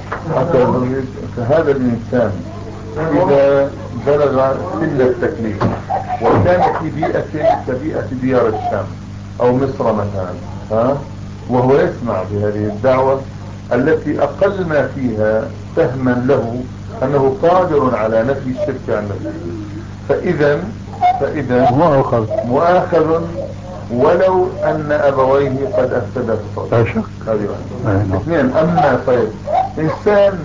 فهذا الإنسان إذا بلغ سن التكليف وكان في بيئة كبيئة ديار الشام أو مصر مثلا، وهو يسمع بهذه الدعوة التي أقل ما فيها فهما له أنه قادر على نفي الشرك عن نفسه، فإذا مؤاخذ ولو أن أبويه قد أفسد فطرته.
لا شك.
اثنين. أما طيب إنسان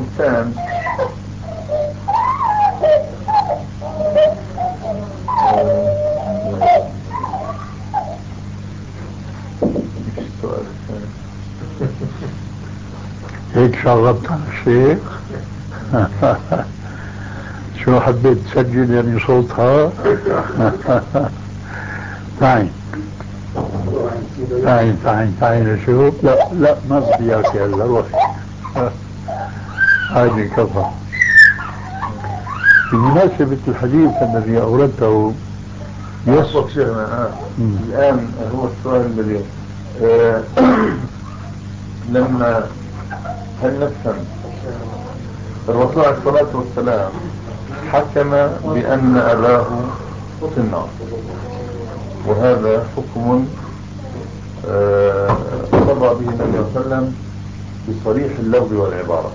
السؤال الثاني
هيك شغبت على الشيخ. شو حبيت تسجل يعني صوتها؟ تعين شوف. لا ما بدي اياك هلا روحي. هذه كفى. بمناسبة الحديث الذي أوردته
يصف شيخنا الآن هو السؤال الذي لما هل نفهم الرسول عليه الصلاة والسلام حكم بأن أباه في النار، وهذا حكم قضى به النبي صلى الله عليه وسلم بصريح اللفظ والعبارة،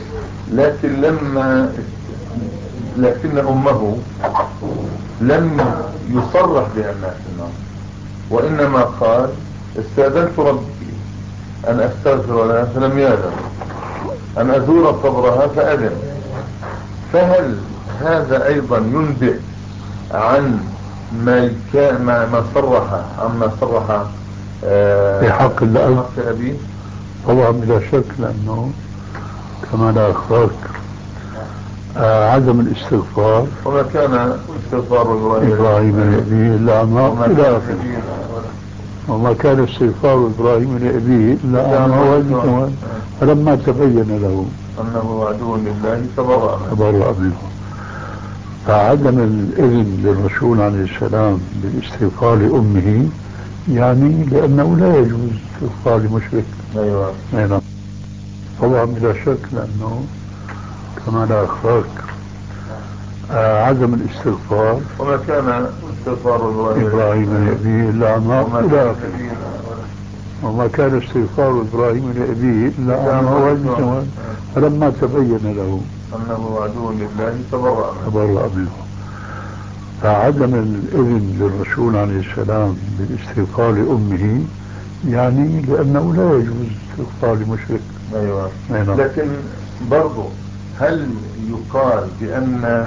لكن أمه لم يصرح بأنها في النار، وإنما قال استأذنت ربي أن أستغفر لها فلم يأذن، أن أزور قبرها فأذن. فهل هذا أيضا ينبئ عن ما صرح عما صرح
في حق الأب
أبيه.
طبعا بلا شك، لأنه كما لا أخفاك عدم الاستغفار
وما كان استغفار
إبراهيم لأبيه إلا عن موعد، وما كان استغفار إبراهيم لأبيه إلا عن موعد فلما تبين له
أنه عدو لله تبرأ
منه. فعدم الإذن للرسول عليه السلام بالاستغفار لأمه يعني لأنه لا يجوز استغفار لمشرك.
أيوة.
نعم. طبعا بلا شك، لأنه كما لا أخفاك عدم الاستغفار
وما كان استغفار
إبراهيم لأبيه إلا عن موعد، وما كان استغفار إبراهيم لأبيه إلا عن موعد فلما تبين له
أنه عدو لله
تبرأ منه. فعدم الإذن للرسول عليه السلام بالاستغفار لأمه يعني لأنه لا يجوز استغفار لمشرك.
أيوة.
نعم.
لكن برضو هل يقال بأن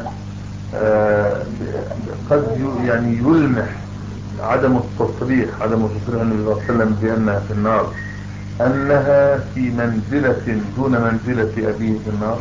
قد يعني يلمح عدم التصريح النبي صلى الله عليه وسلم بأنها في النار، أنها في منزلة دون منزلة أبيه في النار؟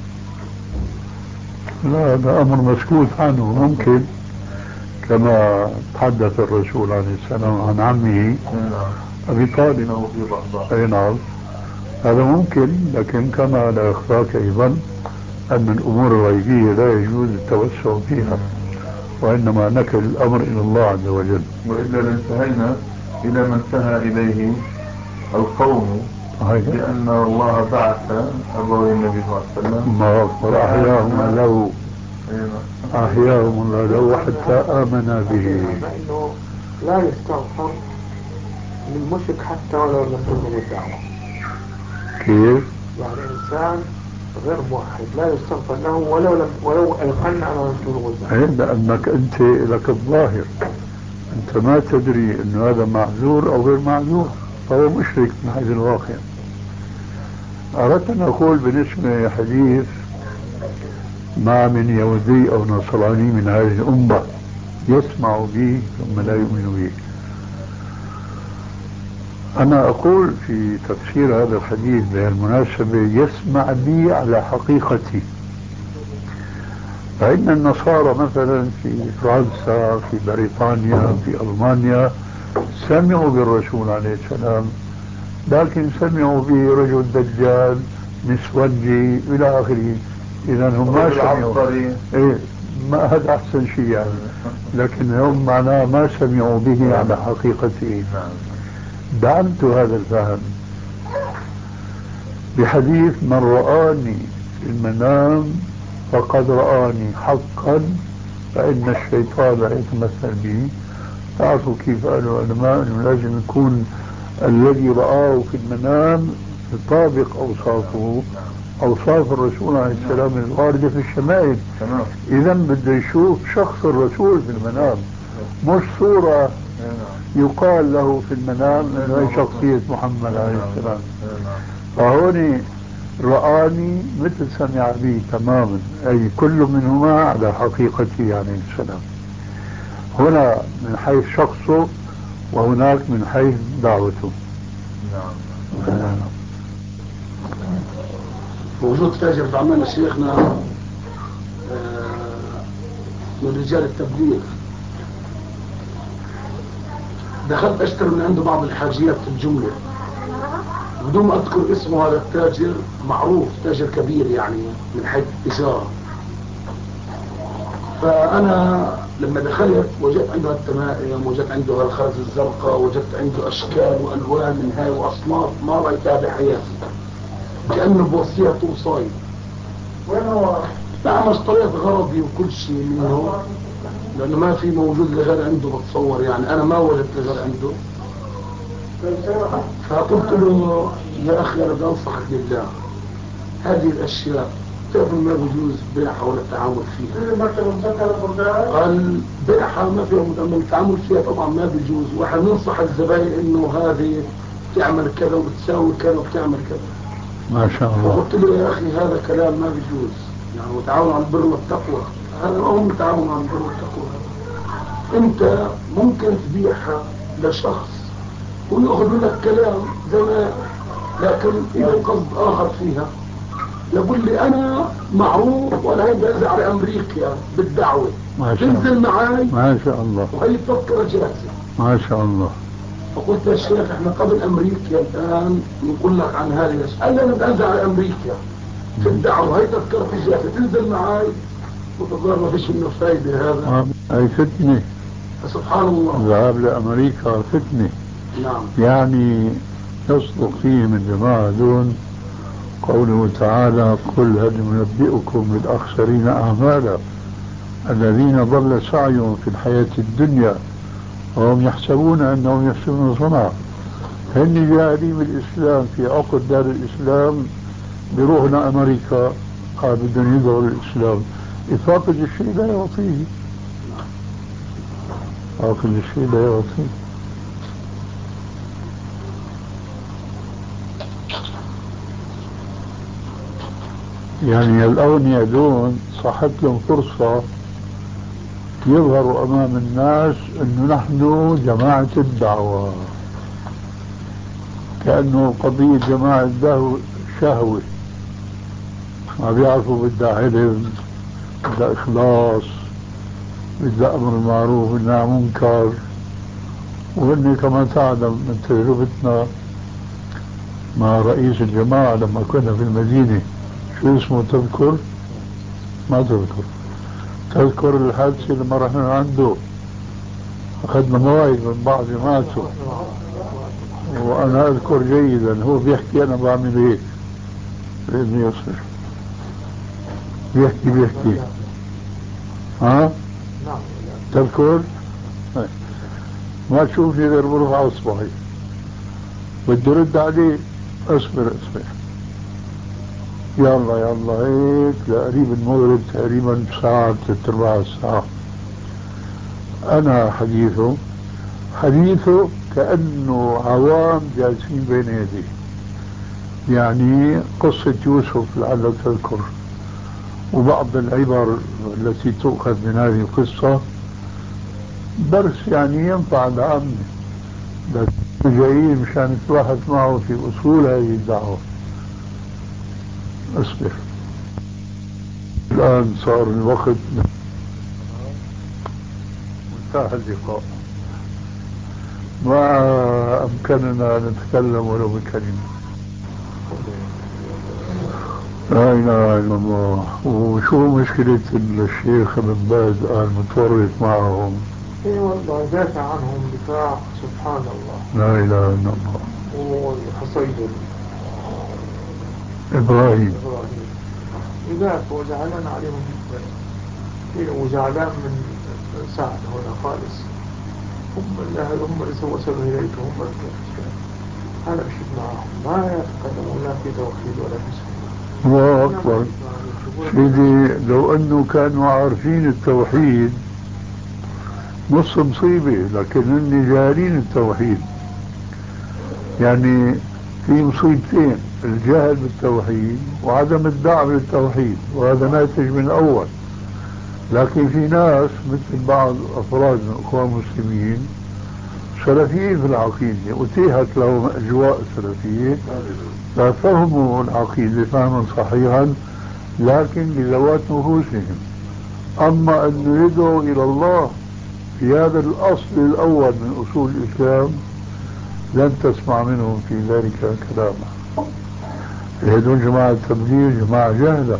لا، هذا أمر مسكوت عنه. ممكن كما تحدث الرسول عليه السلام عن عمه أبي طالب. أي نعم، هذا ممكن، لكن كما لا يخفاك أيضا أن الأمور الغيبية لا يجوز التوسع فيها، وإنما نكل الأمر إلى الله عز وجل.
وإلا لانتهينا إلى ما انتهى إليه القوم بأن الله بعث أبوي النبي صلى الله عليه وسلم
الله أكبر، أحياهم الله له حتى آمنا به.
فإنه لا يستغفر للمشرك حتى ولو لم تكن الدعوة.
كيف؟
يعني إنسان غير موحد لا يستغفر له ولو أيقن على أن تكون الدعوة.
لأنك أنت لك الظاهر، أنت ما تدري أن هذا معذور أو غير معذور، فهو مشرك من حيث الواقع. أردت أن أقول بالنسبة حديث ما من يهودي أو نصراني من هذه الأمة يسمع به ثم لا يؤمن به. أنا أقول في تفسير هذا الحديث بهالمناسبة يسمع بي على حقيقتي. فإن النصارى مثلا في فرنسا، في بريطانيا، في ألمانيا سمعوا بالرسول عليه السلام، لكن سمعوا به رجل دجال نسوانجي إلى آخره. إذا هم ما سمعوا. إيه، ما هذا أحسن شيء يعني، لكن هم معناه ما سمعوا به على حقيقته. دعمت هذا الفهم بحديث من رآني في المنام فقد رآني حقا فإن الشيطان يتمثل به. تعرفوا كيف قالوا العلماء أنه لازم يكون الذي رآه في المنام يطابق أوصاف الرسول عليه السلام الواردة في الشمائل. إذا بده يشوف شخص الرسول في المنام، مش صورة يقال له في المنام أنه هي شخصية محمد عليه السلام. فهون رآني مثل سمع بي تماما، أي كل منهما على حقيقته عليه السلام. هنا من حيث شخصه وهناك من حيث دعوته.
موجود تاجر في عمان شيخنا من رجال التبليغ، دخلت اشتري من عنده بعض الحاجيات في الجملة بدون ما اذكر اسمه. هذا التاجر معروف، تاجر كبير يعني من حيث التجارة. فانا لما دخلت وجدت عنده التمائم، وجدت عنده الخرز الزرقاء، وجدت عنده اشكال والوان من هاي واصناف ما رايتها بحياتي، كأنه بوصية توصاي. وين هو؟ نعم، اشتريت غرضي وكل شيء منه، لأنه ما في موجود لغير عنده. بتصور يعني أنا ما وجدت لغير عنده. فقلت له يا أخي أنا بدي أنصحك بالله، هذه الأشياء تعرف ما بيجوز بيعها ولا التعامل فيها. قال بيعها ما فيها، أما التعامل فيها طبعا ما بيجوز، وإحنا ننصح الزبائن إنه هذه تعمل كذا وبتساوي كذا وبتعمل كذا.
ما شاء الله.
فقلت له يا أخي هذا كلام ما بيجوز، يعني وتعاون على البر والتقوى، هذا هم تعاون على البر والتقوى. انت ممكن تبيعها لشخص ويأخذ منك كلام زمان، لكن إذا قصد آخر فيها يقول لي أنا معروف وأنا هيك بنزل على أمريكا بالدعوة، تنزل معاي
ما شاء الله،
وهي تفكر جاهزة
ما شاء الله.
فقلت يا شيخ احنا قبل أمريكا الآن نقول لك عن هذه الأشياء، قال لي أنا بنزل على أمريكا في الدعوة، هي تفكرتي جاهزة تنزل معاي، وتظهر ما فيش منه فايدة. هذا
هي فتنة،
سبحان الله.
الذهاب لأمريكا فتنة.
نعم.
يعني يصدق فيهم الجماعة دون قوله تعالى قل هل ننبئكم بالأخسرين أعمالا الذين ضل سعيهم في الحياة الدنيا وهم يحسبون أنهم يحسنون صنعا. هن جاهلين بالإسلام في عقد دار الإسلام بيروحوا لأمريكا بدهم يدعوا الإسلام، فاقد الشيء لا يعطيه، فاقد الشيء لا يعطيه. يعني الأغنياء دون صحت لهم فرصة يظهروا أمام الناس أنه نحن جماعة الدعوة، كأنه قضية جماعة الدعوة شهوة، ما بيعرفوا بدها علم، بدها إخلاص، بدها أمر معروف والنهي عن منكر. وهن كما تعلم من تجربتنا مع رئيس الجماعة لما كنا في المدينة، شو اسمه تذكر؟ ما تذكر الحادثة لما رحنا عنده أخذنا موعد من بعض جماعته، وأنا أذكر جيدا هو بيحكي أنا بعمل هيك بإذن يصير بيحكي ها؟ تذكر؟ ما تشوفني غير برفع أصبعي، بدي رد عليه أصبر يلا هيك لقريب المغرب تقريبا ساعة 3/4 ساعة. أنا حديثه كأنه عوام جالسين بين يديه. يعني قصة يوسف لعلك تذكر وبعض العبر التي تؤخذ من هذه القصة درس يعني ينفع العامة، لكن جايين مشان نتباحث معه في أصول هذه الدعوة. اصبر، الآن صار الوقت وانتهى اللقاء، ما أمكننا نتكلم ولو بكلمة. لا إله إلا الله. وشو مشكلة الشيخ ابن باز قال متورط معهم؟
اي والله دافع عنهم دفاع سبحان الله.
لا إله إلا الله.
والحصيدر
إبراهيم
يدافع وزعلان عليهم جدا، وزعلان من سعد هنا خالص، هم اللي وصلوا إليك، هم أنا مشيت معهم، ما يتكلمون لا في توحيد ولا في سنة.
الله أكبر. سيدي لو أنه كانوا عارفين التوحيد نص مصيبة، لكن هن جاهلين التوحيد. يعني في مصيبتين، الجهل بالتوحيد وعدم الدعوة للتوحيد، وهذا ناتج من الأول. لكن في ناس مثل بعض أفراد من الإخوان المسلمين سلفيين في العقيدة، أتيحت لهم أجواء سلفية ففهموا العقيدة فهما صحيحا لكن لذوات نفوسهم. أما أن يدعوا إلى الله في هذا الأصل الأول من أصول الإسلام لن تسمع منهم في ذلك كلاما. هذول جماعة التبليغ جماعة جهلة.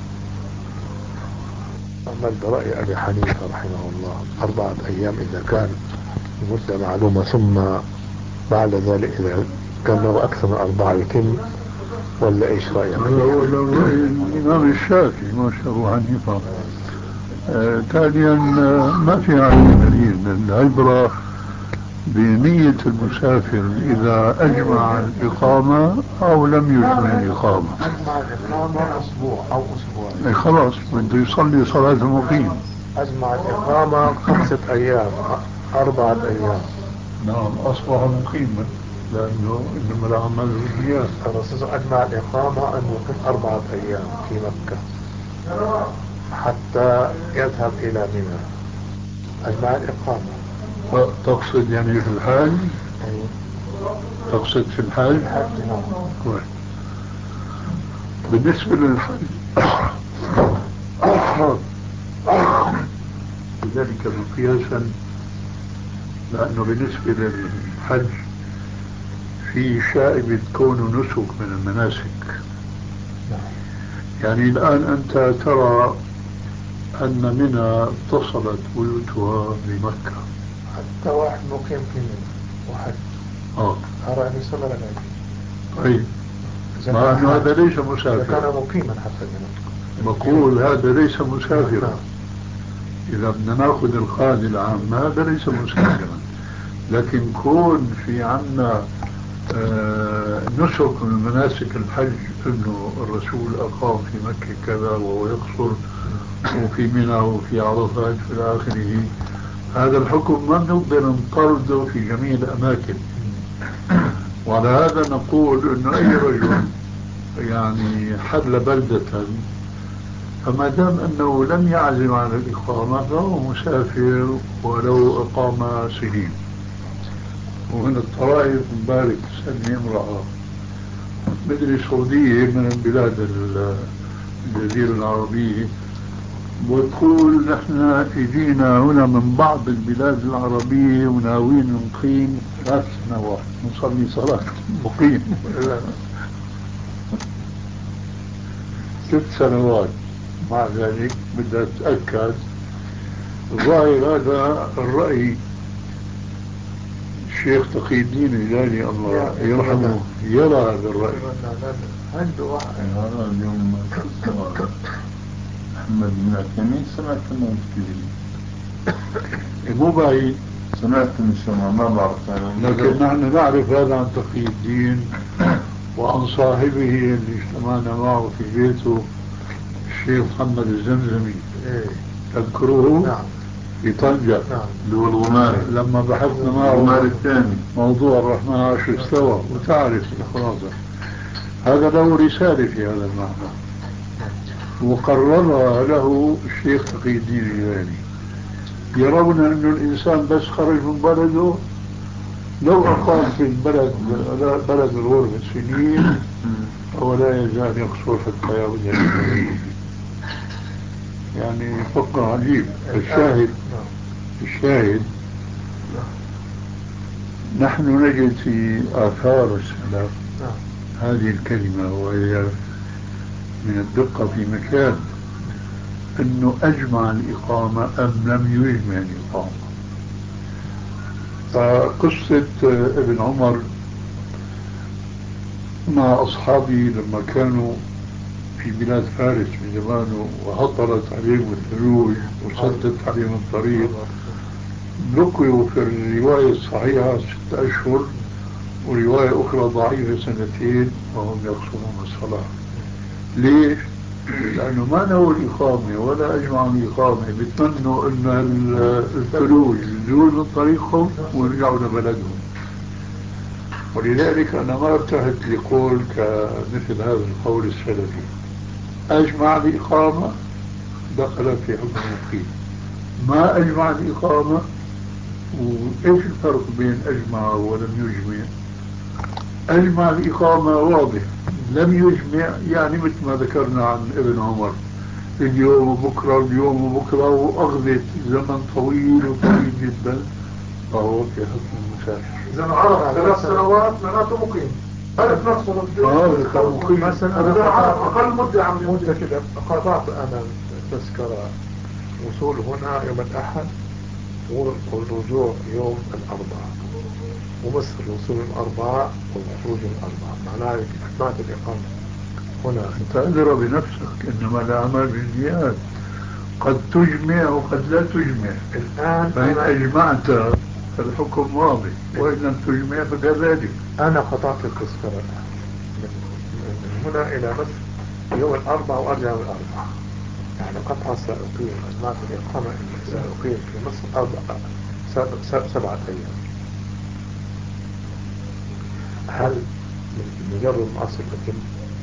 أعمل برأي أبي حنيفة رحمه الله 4 أيام إذا كان المدة معلومة، ثم بعد ذلك إذا كان له أكثر من 4 يتم، ولا إيش رأيك؟
لو الإمام الشافعي ما شاء الله حنيفة. ثانيا ما في عليه دليل، العبرة بنية المسافر إذا أجمع الإقامة أو لم يجمع الإقامة.
أجمع الإقامة أسبوع أو أسبوعين،
خلاص بده يصلي صلاة المقيم.
أجمع الإقامة 5 أيام 4 أيام.
نعم أصبح مقيما لأنه إنما العمل بالنيات.
الرسول أجمع الإقامة أن يقيم 4 أيام في مكة حتى يذهب إلى منى. أجمع الإقامة.
تقصد يعني في الحاج؟
أيوة.
تقصد في الحاج؟
نعم.
كويس. بالنسبة للحج ذلك مقياسا، لأنه بالنسبة للحج في شائبة كونه نسك من المناسك. يعني الآن أنت ترى أن منى اتصلت بيوتها بمكة،
حتى واحد مقيم في منى وحج أرى أن يصلى لنا.
طيب، مع أنه هذا ليس مسافر.
كان مقيما حتى
بقول هذا ليس مسافرا. إذا بدنا ناخذ القاعدة العامة هذا ليس مسافرا، لكن كون في عنا نسك من مناسك الحج انه الرسول اقام في مكة كذا وهو يقصر، وفي منى وفي عرفات في اخره، هذا الحكم ما بنقدر نطرده في جميع الاماكن. وعلى هذا نقول انه اي رجل يعني حل بلدة، فما دام انه لم يعزم على الاقامة فهو مسافر ولو اقام سنين. ومن الطرائف مبارك سني امرأة مدري سعودية من البلاد الجزيرة العربية، وتقول نحن اجينا هنا من بعض البلاد العربية وناويين نقيم 3 سنوات نصلي صلاة مقيم 6 سنوات. مع ذلك بدها تتأكد. الظاهر هذا الرأي الشيخ تقي الدين الهلالي الله يرحمه يرى هذا الرأي.
عنده واحد
اليوم محمد بن عثيمين سمعت انه مشكلة،
مو بعيد،
سمعت من السماء ما بعرف أنا،
لكن نحن نعرف هذا عن تقي الدين وعن صاحبه اللي اجتمعنا معه في بيته الشيخ محمد الزمزمي. تذكروه؟
نعم.
في طنجة.
نعم.
لما بحثنا معه الثاني موضوع الرحمن عرش استوى، وتعرف الخلاصة. هذا له رسالة في هذا المعنى وقررها له الشيخ تقي الدين الهلالي. يرون أن الإنسان بس خرج من بلده لو أقام في البلد بلد الغربة سنين هو لا يزال يقصر حتى يعود إلى بلده. يعني فقه عجيب. الشاهد نحن نجد في آثار السلف هذه الكلمة، وهي من الدقة في مكان أنه أجمع الإقامة أم لم يجمع الإقامة. فقصة ابن عمر مع أصحابه لما كانوا في بلاد فارس من زمانه وهطلت عليهم الثلوج وسدت عليهم الطريق، نقلوا في الرواية الصحيحة 6 أشهر ورواية أخرى ضعيفة 2 وهم يقصرون الصلاة. ليش؟ لأنه ما نووا الإقامة ولا أجمعوا الإقامة، بيتمنوا أن الثلوج يزول من طريقهم ويرجعوا لبلدهم. ولذلك أنا ما ارتحت لقول كمثل هذا القول السلفي. أجمع الإقامة دخل في حكم المقيم، ما أجمع الإقامة. وإيش الفرق بين أجمع ولم يجمع؟ أجمع الإقامة واضح، لم يجمع يعني مثل ما ذكرنا عن ابن عمر اليوم وبكرة اليوم وبكرة وأخذت زمن طويل وطويل جدا، فهو في حكم المسافر.
إذا عرف 3 سنوات معناته مقيم. عرف نفسه
مقيم.
مثلا أقل مدة عم مدة كده قطعت أنا تذكرة وصول هنا يوم الأحد والرجوع يوم الأربعاء، ومصر الوصول الأربعاء والخروج الأربعاء، معناه بعد الإقامة هنا.
أنت أدرى بنفسك، إنما الأعمال بالنيات، قد تجمع وقد لا تجمع.
الآن
فإن أجمعت فالحكم واضح، وإن لم تجمع فكذلك.
أنا قطعت التذكرة من هنا إلى مصر يوم الأربعاء وأرجع يوم الأربعاء، يعني قطعة سأقيم أجمعت الإقامة سأقيم في مصر 7 أيام. هل مجرد ما أصل أتم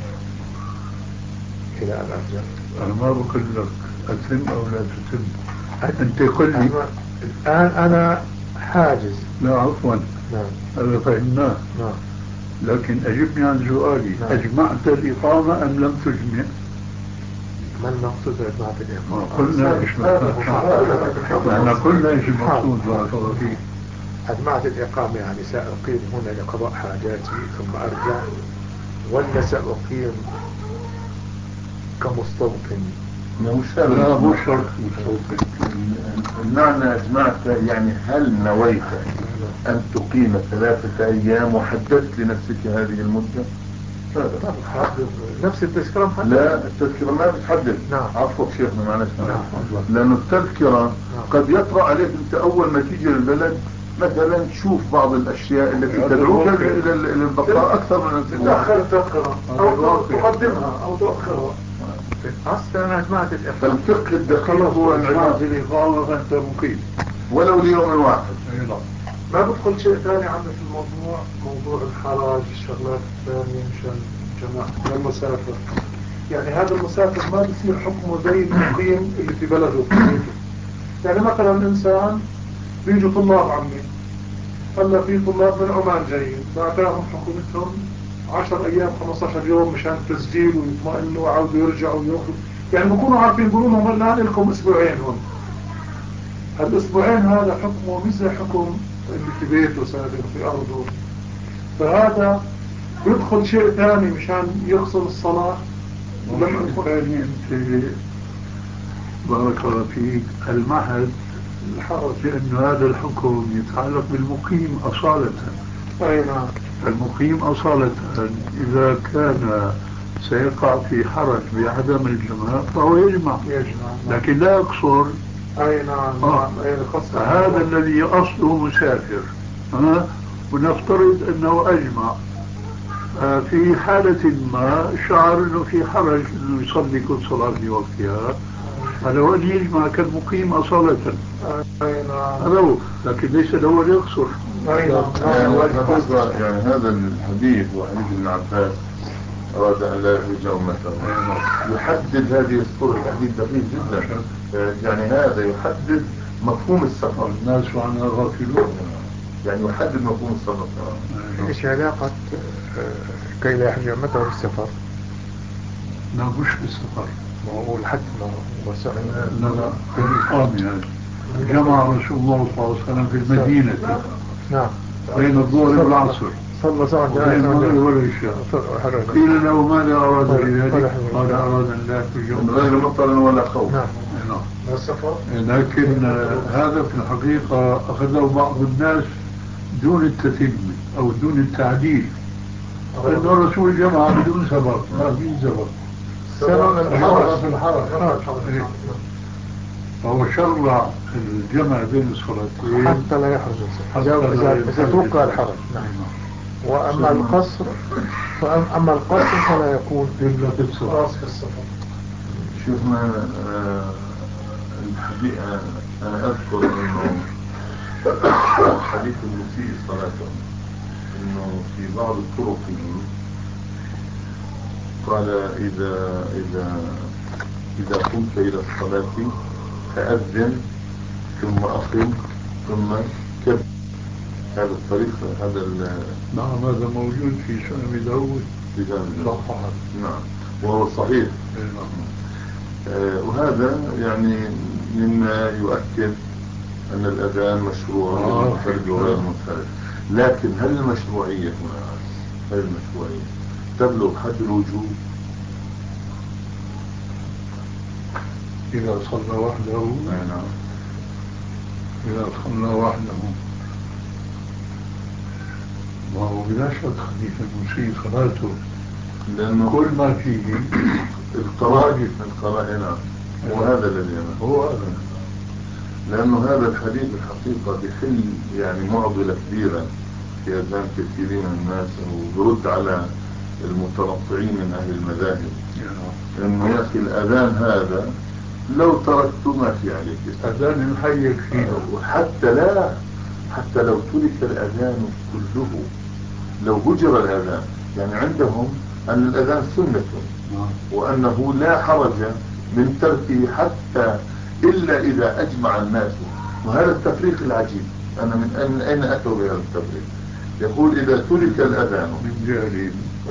إلى أن أرجع؟
أنا ما بقول لك أتم أو لا تتم، أنت قل لي
الآن أنا حاجز.
لا عفوا،
نعم
هذا فهمناه.
نعم.
لكن أجبني عن سؤالي.
نعم.
أجمعت الإقامة أم لم تجمع؟
ما المقصود بإجماعة الإقامة؟
قلنا إيش نحن قلنا إيش المقصود بارك الله فيك.
أجمعت الإقامة يعني سأقيم هنا لقضاء حاجاتي ثم أرجع، ولا سأقيم كمستوطن؟
لا مش شرط مستوطن.
المعنى أجمعت يعني هل نويت أن تقيم 3 أيام وحددت لنفسك هذه المدة؟
نفس التذكرة محدد؟
لا، التذكرة ما بتحدد.
نعم.
عفوا شيخنا معلش. لأنه التذكرة قد يطرأ عليك أنت أول ما تيجي للبلد مثلا تشوف بعض الأشياء التي تدعوك إلى البقاء أكثر من أن
تأخر التذكرة أو تقدمها أو تؤخرها. أصلا أنا أجمعت الإقامة.
فالفقه الدقيق هو
أجمعت الإقامة فأنت مقيم
ولو ليوم واحد.
ما بدخل شيء ثاني عندنا في الموضوع، موضوع الحراج، الشغلات الثانية مشان جماعة المسافر. يعني هذا المسافر ما بصير حكمه زي المقيم اللي في بلده في بيته. يعني مثلا إنسان بيجوا طلاب عمي، هلا في طلاب من عمان جايين، بعتهم حكومتهم 10 أيام 15 يوم مشان تسجيل ويطمئنوا وعودوا يرجعوا ويأخذوا. يعني بكونوا عارفين يقولوا لهم هلا لكم أسبوعين هون. هالأسبوعين هذا حكمه مش زي حكم اللي في بيته ساكن في أرضه. فهذا يدخل شيء ثاني مشان يغسل الصلاة.
ولما الثاني أنت بارك الله فيك المعهد
الحرج،
لأن هذا الحكم يتعلق بالمقيم أصالة.
أي نعم.
المقيم أصالة إذا كان سيقع في حرج بعدم الجماع فهو يجمع، لكن لا يقصر.
أي نعم.
هذا الذي أصله مسافر ونفترض أنه أجمع في حالة ما شعر أنه في حرج أنه يصلي كل صلاة في وقتها، هذا هو اللي يجمع كالمقيم أصالة. هذا هو، لكن ليس له أن يقصر.
يعني هذا الحديث وحديث ابن عباس أراد أن لا يحج أمته يحدد هذه الصورة تحديد دقيق جدا. يعني هذا يحدد مفهوم السفر.
الناس عنها غافلون.
يعني يحدد مفهوم السفر.
إيش علاقة كي لا يحج أمته بالسفر؟
لا مش بالسفر،
هو الحج
لا في الإقامة. جمع رسول الله صلى الله عليه وسلم في المدينة
نعم
بين الظهر والعصر وبين المغرب والعشاء. قيل له ماذا أراد بذلك؟ قال أراد أن لا يخرج
من غير مطر ولا خوف.
لكن هذا في الحقيقة أخذه بعض الناس دون التتمة أو دون التعديل، لأن الرسول جمع بدون سبب، ما في سبب. في الحرج فهو شرع الجمع بين الصلاتين
حتى لا يحرج إذا توقع الحرج. نعم. وأما القصر فلا يكون
إلا في السفر.
شوفنا الحديث. أنا أذكر أنه حديث المسيء صلاته أنه في بعض طرقه قال إذا قمت إلى الصلاة فأذن ثم أقم ثم كبر. هذا الطريق
نعم هذا موجود في سنن داود.
نعم وهو صحيح. وهذا يعني مما يؤكد أن الأذان مشروع للمنفرد وغير المنفرد. لكن هل المشروعية تبلغ حد الوجوب؟
إذا صلى وحده.
نعم.
إذا صلى وحده وهو بلا شك حديث المسيء صلاته،
لأنه
كل ما فيه
القرائن. وهذا الذي
هو هذا،
لأنه هذا الحديث الحقيقة بحل يعني معضلة كبيرة في أذهان كثيرين من الناس، وبرد على المتنطعين من أهل المذاهب. إنه يا أخي الأذان هذا لو تركت ما في عليك
أذان الحي فيه.
حتى لو ترك الأذان كله، لو هجر الأذان، يعني عندهم أن الأذان سنة وأنه لا حرج من تركه حتى إلا إذا أجمع الناس وهذا التفريق العجيب، أنا من أين أتوا بهذا التفريق؟ يقول إذا ترك الأذان من جهل،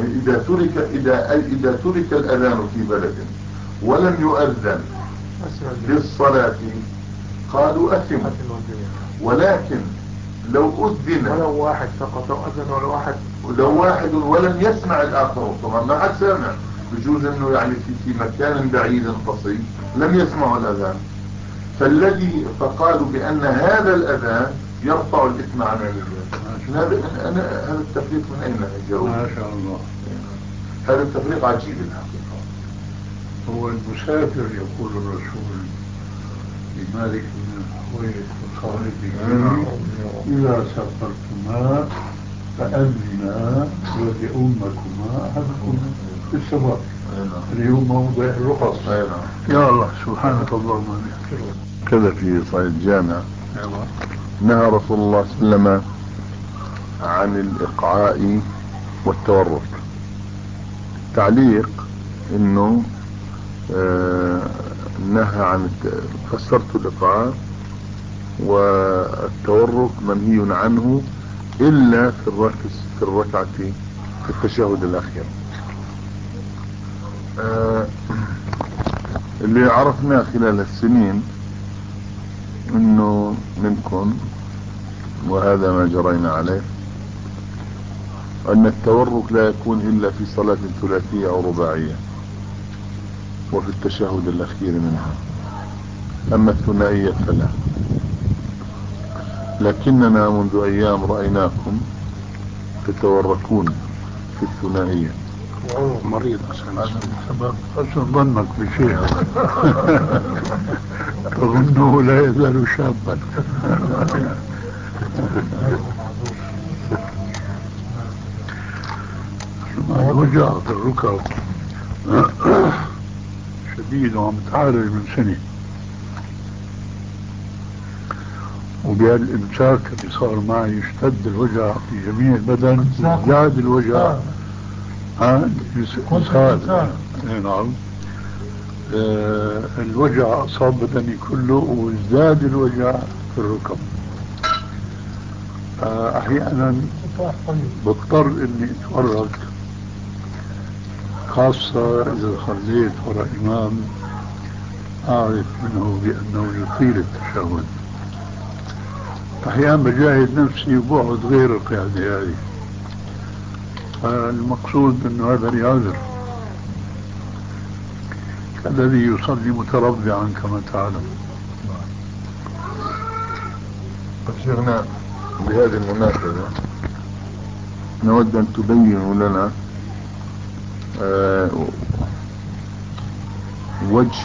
إذا ترك الأذان في بلد ولم يؤذن بالصلاة قالوا أثموا، ولكن لو أذن
ولو واحد فقط، لو أذن
ولو واحد ولم يسمع الآخر، طبعا ما حد سامع، بجوز أنه يعني في مكان بعيد قصير لم يسمعوا الأذان، فقالوا بأن هذا الأذان يرفع الإثم عن هذا التفريق من أين جاءوا؟
ما شاء الله،
هذا التفريق عجيب الحقيقة.
هو المسافر يقول الرسول لمالك بن الحويرث وصاحبه إذا سافرتما فأذنا ولأمكما أحدكم في السفر، اللي هو موضع الرخص. يا الله سبحانك اللهم وبحمدك.
كذا في صحيح الجامع نهى رسول الله صلى الله عليه وسلم عن الإقعاء والتورك. تعليق انه نهى عن فسرت الإقعاء والتورك منهي عنه إلا في الركعة في التشهد الأخير. اللي عرفناه خلال السنين انه منكم، وهذا ما جرينا عليه، ان التورك لا يكون الا في صلاة ثلاثية او رباعية وفي التشهد الاخير منها، اما الثنائية فلا. لكننا منذ ايام رأيناكم تتوركون في الثنائية.
مريض حسن ظنك بشيء تظنه لا يزال شابا. وجع في الركب شديد وعم تعالج من سنة، وبهالامساك اللي صار معي يشتد الوجع في جميع البدن، زاد الوجع نعم. الوجع أصاب بدني كله وازداد الوجع في الركب. أحيانا بضطر إني أتورك، خاصة إذا صليت وراء إمام أعرف منه بأنه يطيل التشهد. أحيانا بجاهد نفسي وبقعد غير القيادة هذه. المقصود أنه هذا لعذر الذي يصلي متربعا كما تعلم.
شيخنا بهذه المناسبة نود أن تبينوا لنا وجه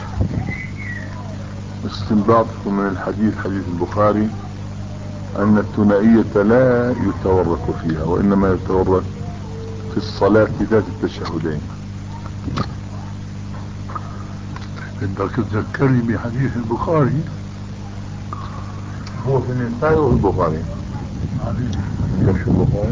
استنباطكم من الحديث، حديث البخاري، أن الثنائية لا يتورك فيها وإنما يتورك في الصلاة ذات التشهدين.
بدك تذكرني بحديث البخاري؟
هو في النساء وفي البخاري. شو البخاري؟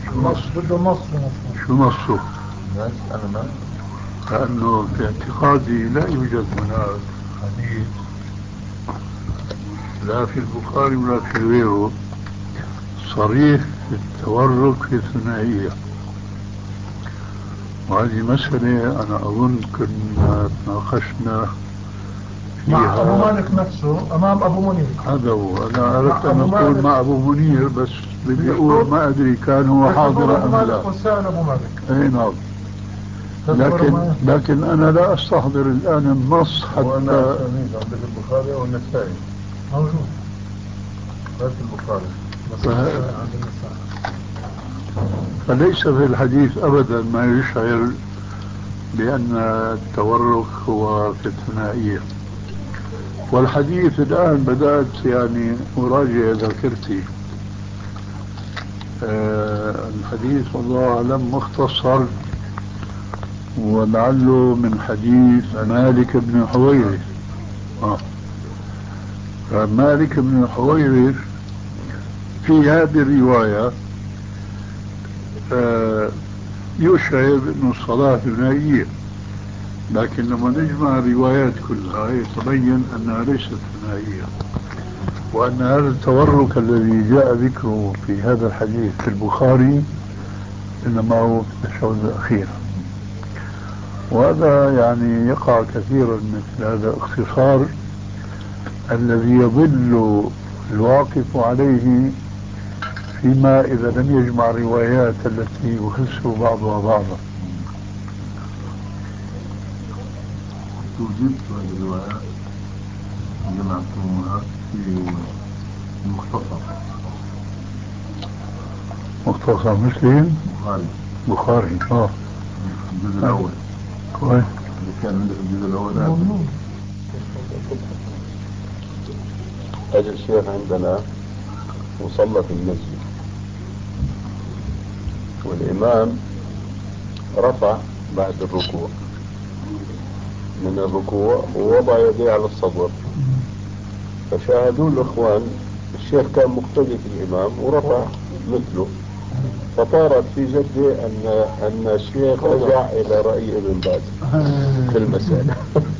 شو نصه؟
أنا
لأنه في اعتقادي لا يوجد هناك حديث لا في البخاري ولا في غيره صريح في التورك في الثنائية. وهذه مسألة أنا أظن كنا تناقشنا فيها
مع أبو مالك نفسه أمام أبو منير.
هذا هو، أنا أردت أن أقول مع أبو منير بس بدي أقول ما أدري كان هو حاضر أم لا.
أبو مالك.
أي نعم. لكن أنا لا أستحضر الآن النص حتى.
عندك البخاري أو النسائي؟
موجود
بس البخاري.
فليس في الحديث أبدا ما يشعر بأن التورك هو في الثنائية. والحديث الآن بدأت يعني أراجع ذاكرتي. الحديث والله أعلم مختصر، ولعله من حديث مالك بن الحويرث. مالك بن الحويرث في هذه الرواية يشعر أن الصلاة ثنائية، لكن لما نجمع الروايات كلها يتبين أنها ليست ثنائية. وأن هذا التورك الذي جاء ذكره في هذا الحديث في البخاري إنما هو في التشهد الأخير. وهذا يعني يقع كثيرا مثل هذا الاختصار الذي يضل الواقف عليه فيما إذا لم يجمع الروايات التي يخص بعضها بعضا.
وجدت هذه الروايات جمعتموها في
مختصر مسلم بخاري
الجزء الأول
كويس
اللي كان عندك الجزء الأول
هذا الشيخ عندنا مصلى في المسجد والإمام رفع بعد الركوع من الركوع ووضع يديه على الصدر، فشاهدوا الإخوان الشيخ كان مقتدي في الإمام ورفع مثله، فطارت في جدي أن الشيخ رجع إلى رأي ابن باز في المسألة.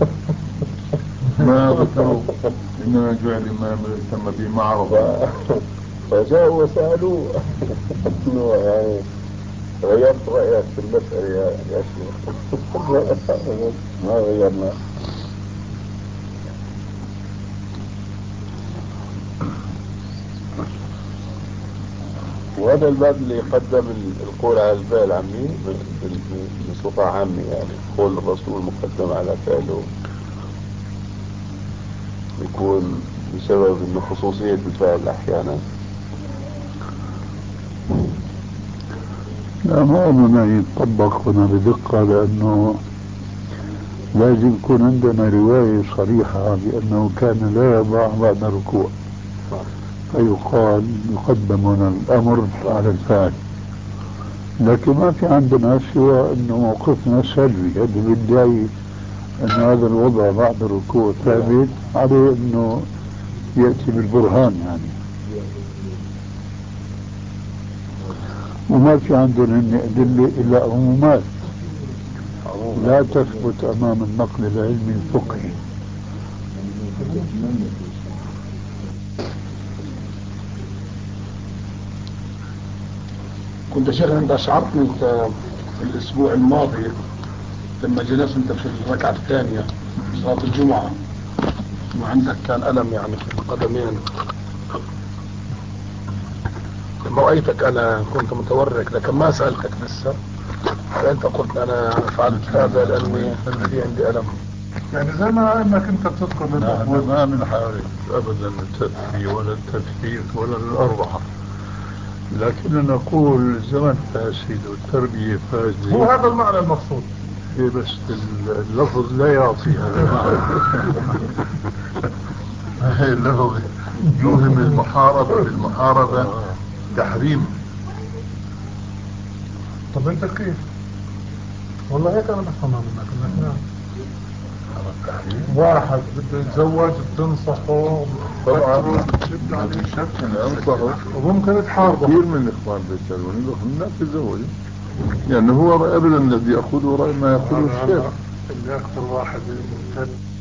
ما ذكروا إنه جعل الإمام تم به معرض،
فجاءوا وسألوا إنه يعني غيرت رأيك في المسألة يا شيخ؟ ما غيرنا. وهذا الباب اللي يقدم القول على الفعل العامي بصفة عامة، يعني قول الرسول مقدم على فعله يكون بسبب انه خصوصية الفعل احيانا.
لا، ما أظن يتطبق هنا بدقة، لأنه لازم يكون عندنا رواية صريحة بأنه كان لا يضع بعد الركوع، فيقال يقدم هنا الأمر على الفعل. لكن ما في عندنا سوى أنه موقفنا سلبي، هذا بيدعي أن هذا الوضع بعد الركوع ثابت عليه، أنه يأتي بالبرهان يعني. وما في عندنا أدلة إلا عمومات لا تثبت أمام النقل العلمي الفقهي.
كنت شيخ انت اشعرتني انت في الاسبوع الماضي لما جلست انت في الركعة الثانية صلاة الجمعة وعندك كان ألم يعني في القدمين، لما رأيتك أنا كنت متورك لكن ما سألتك لسه، فأنت قلت أنا فعلت هذا لأني في عندي ألم.
يعني زي ما انك انت بتذكر للأخوة ما من حارس ابدا التدفي ولا التثبيت ولا الاربعة، لكن نقول الزمن فاسد والتربية فاسدة.
هو هذا المعنى المقصود.
إيه بس اللفظ لا يعطي هذا المعنى.
اللفظ يوهم المحاربة بالمحاربة تحريم.
طب انت كيف؟ والله هيك انا بفهمها منك. واحد بده يتزوج بتنصحه
طبعا
شد عليه
أنصحه،
وممكن تحاربه.
كثير من الإخوان بيسألوني بقول لا تتزوج، يعني هو أبدا الذي يأخذه رأي ما يأخذه الشيخ.
اللي أكثر واحد ممتد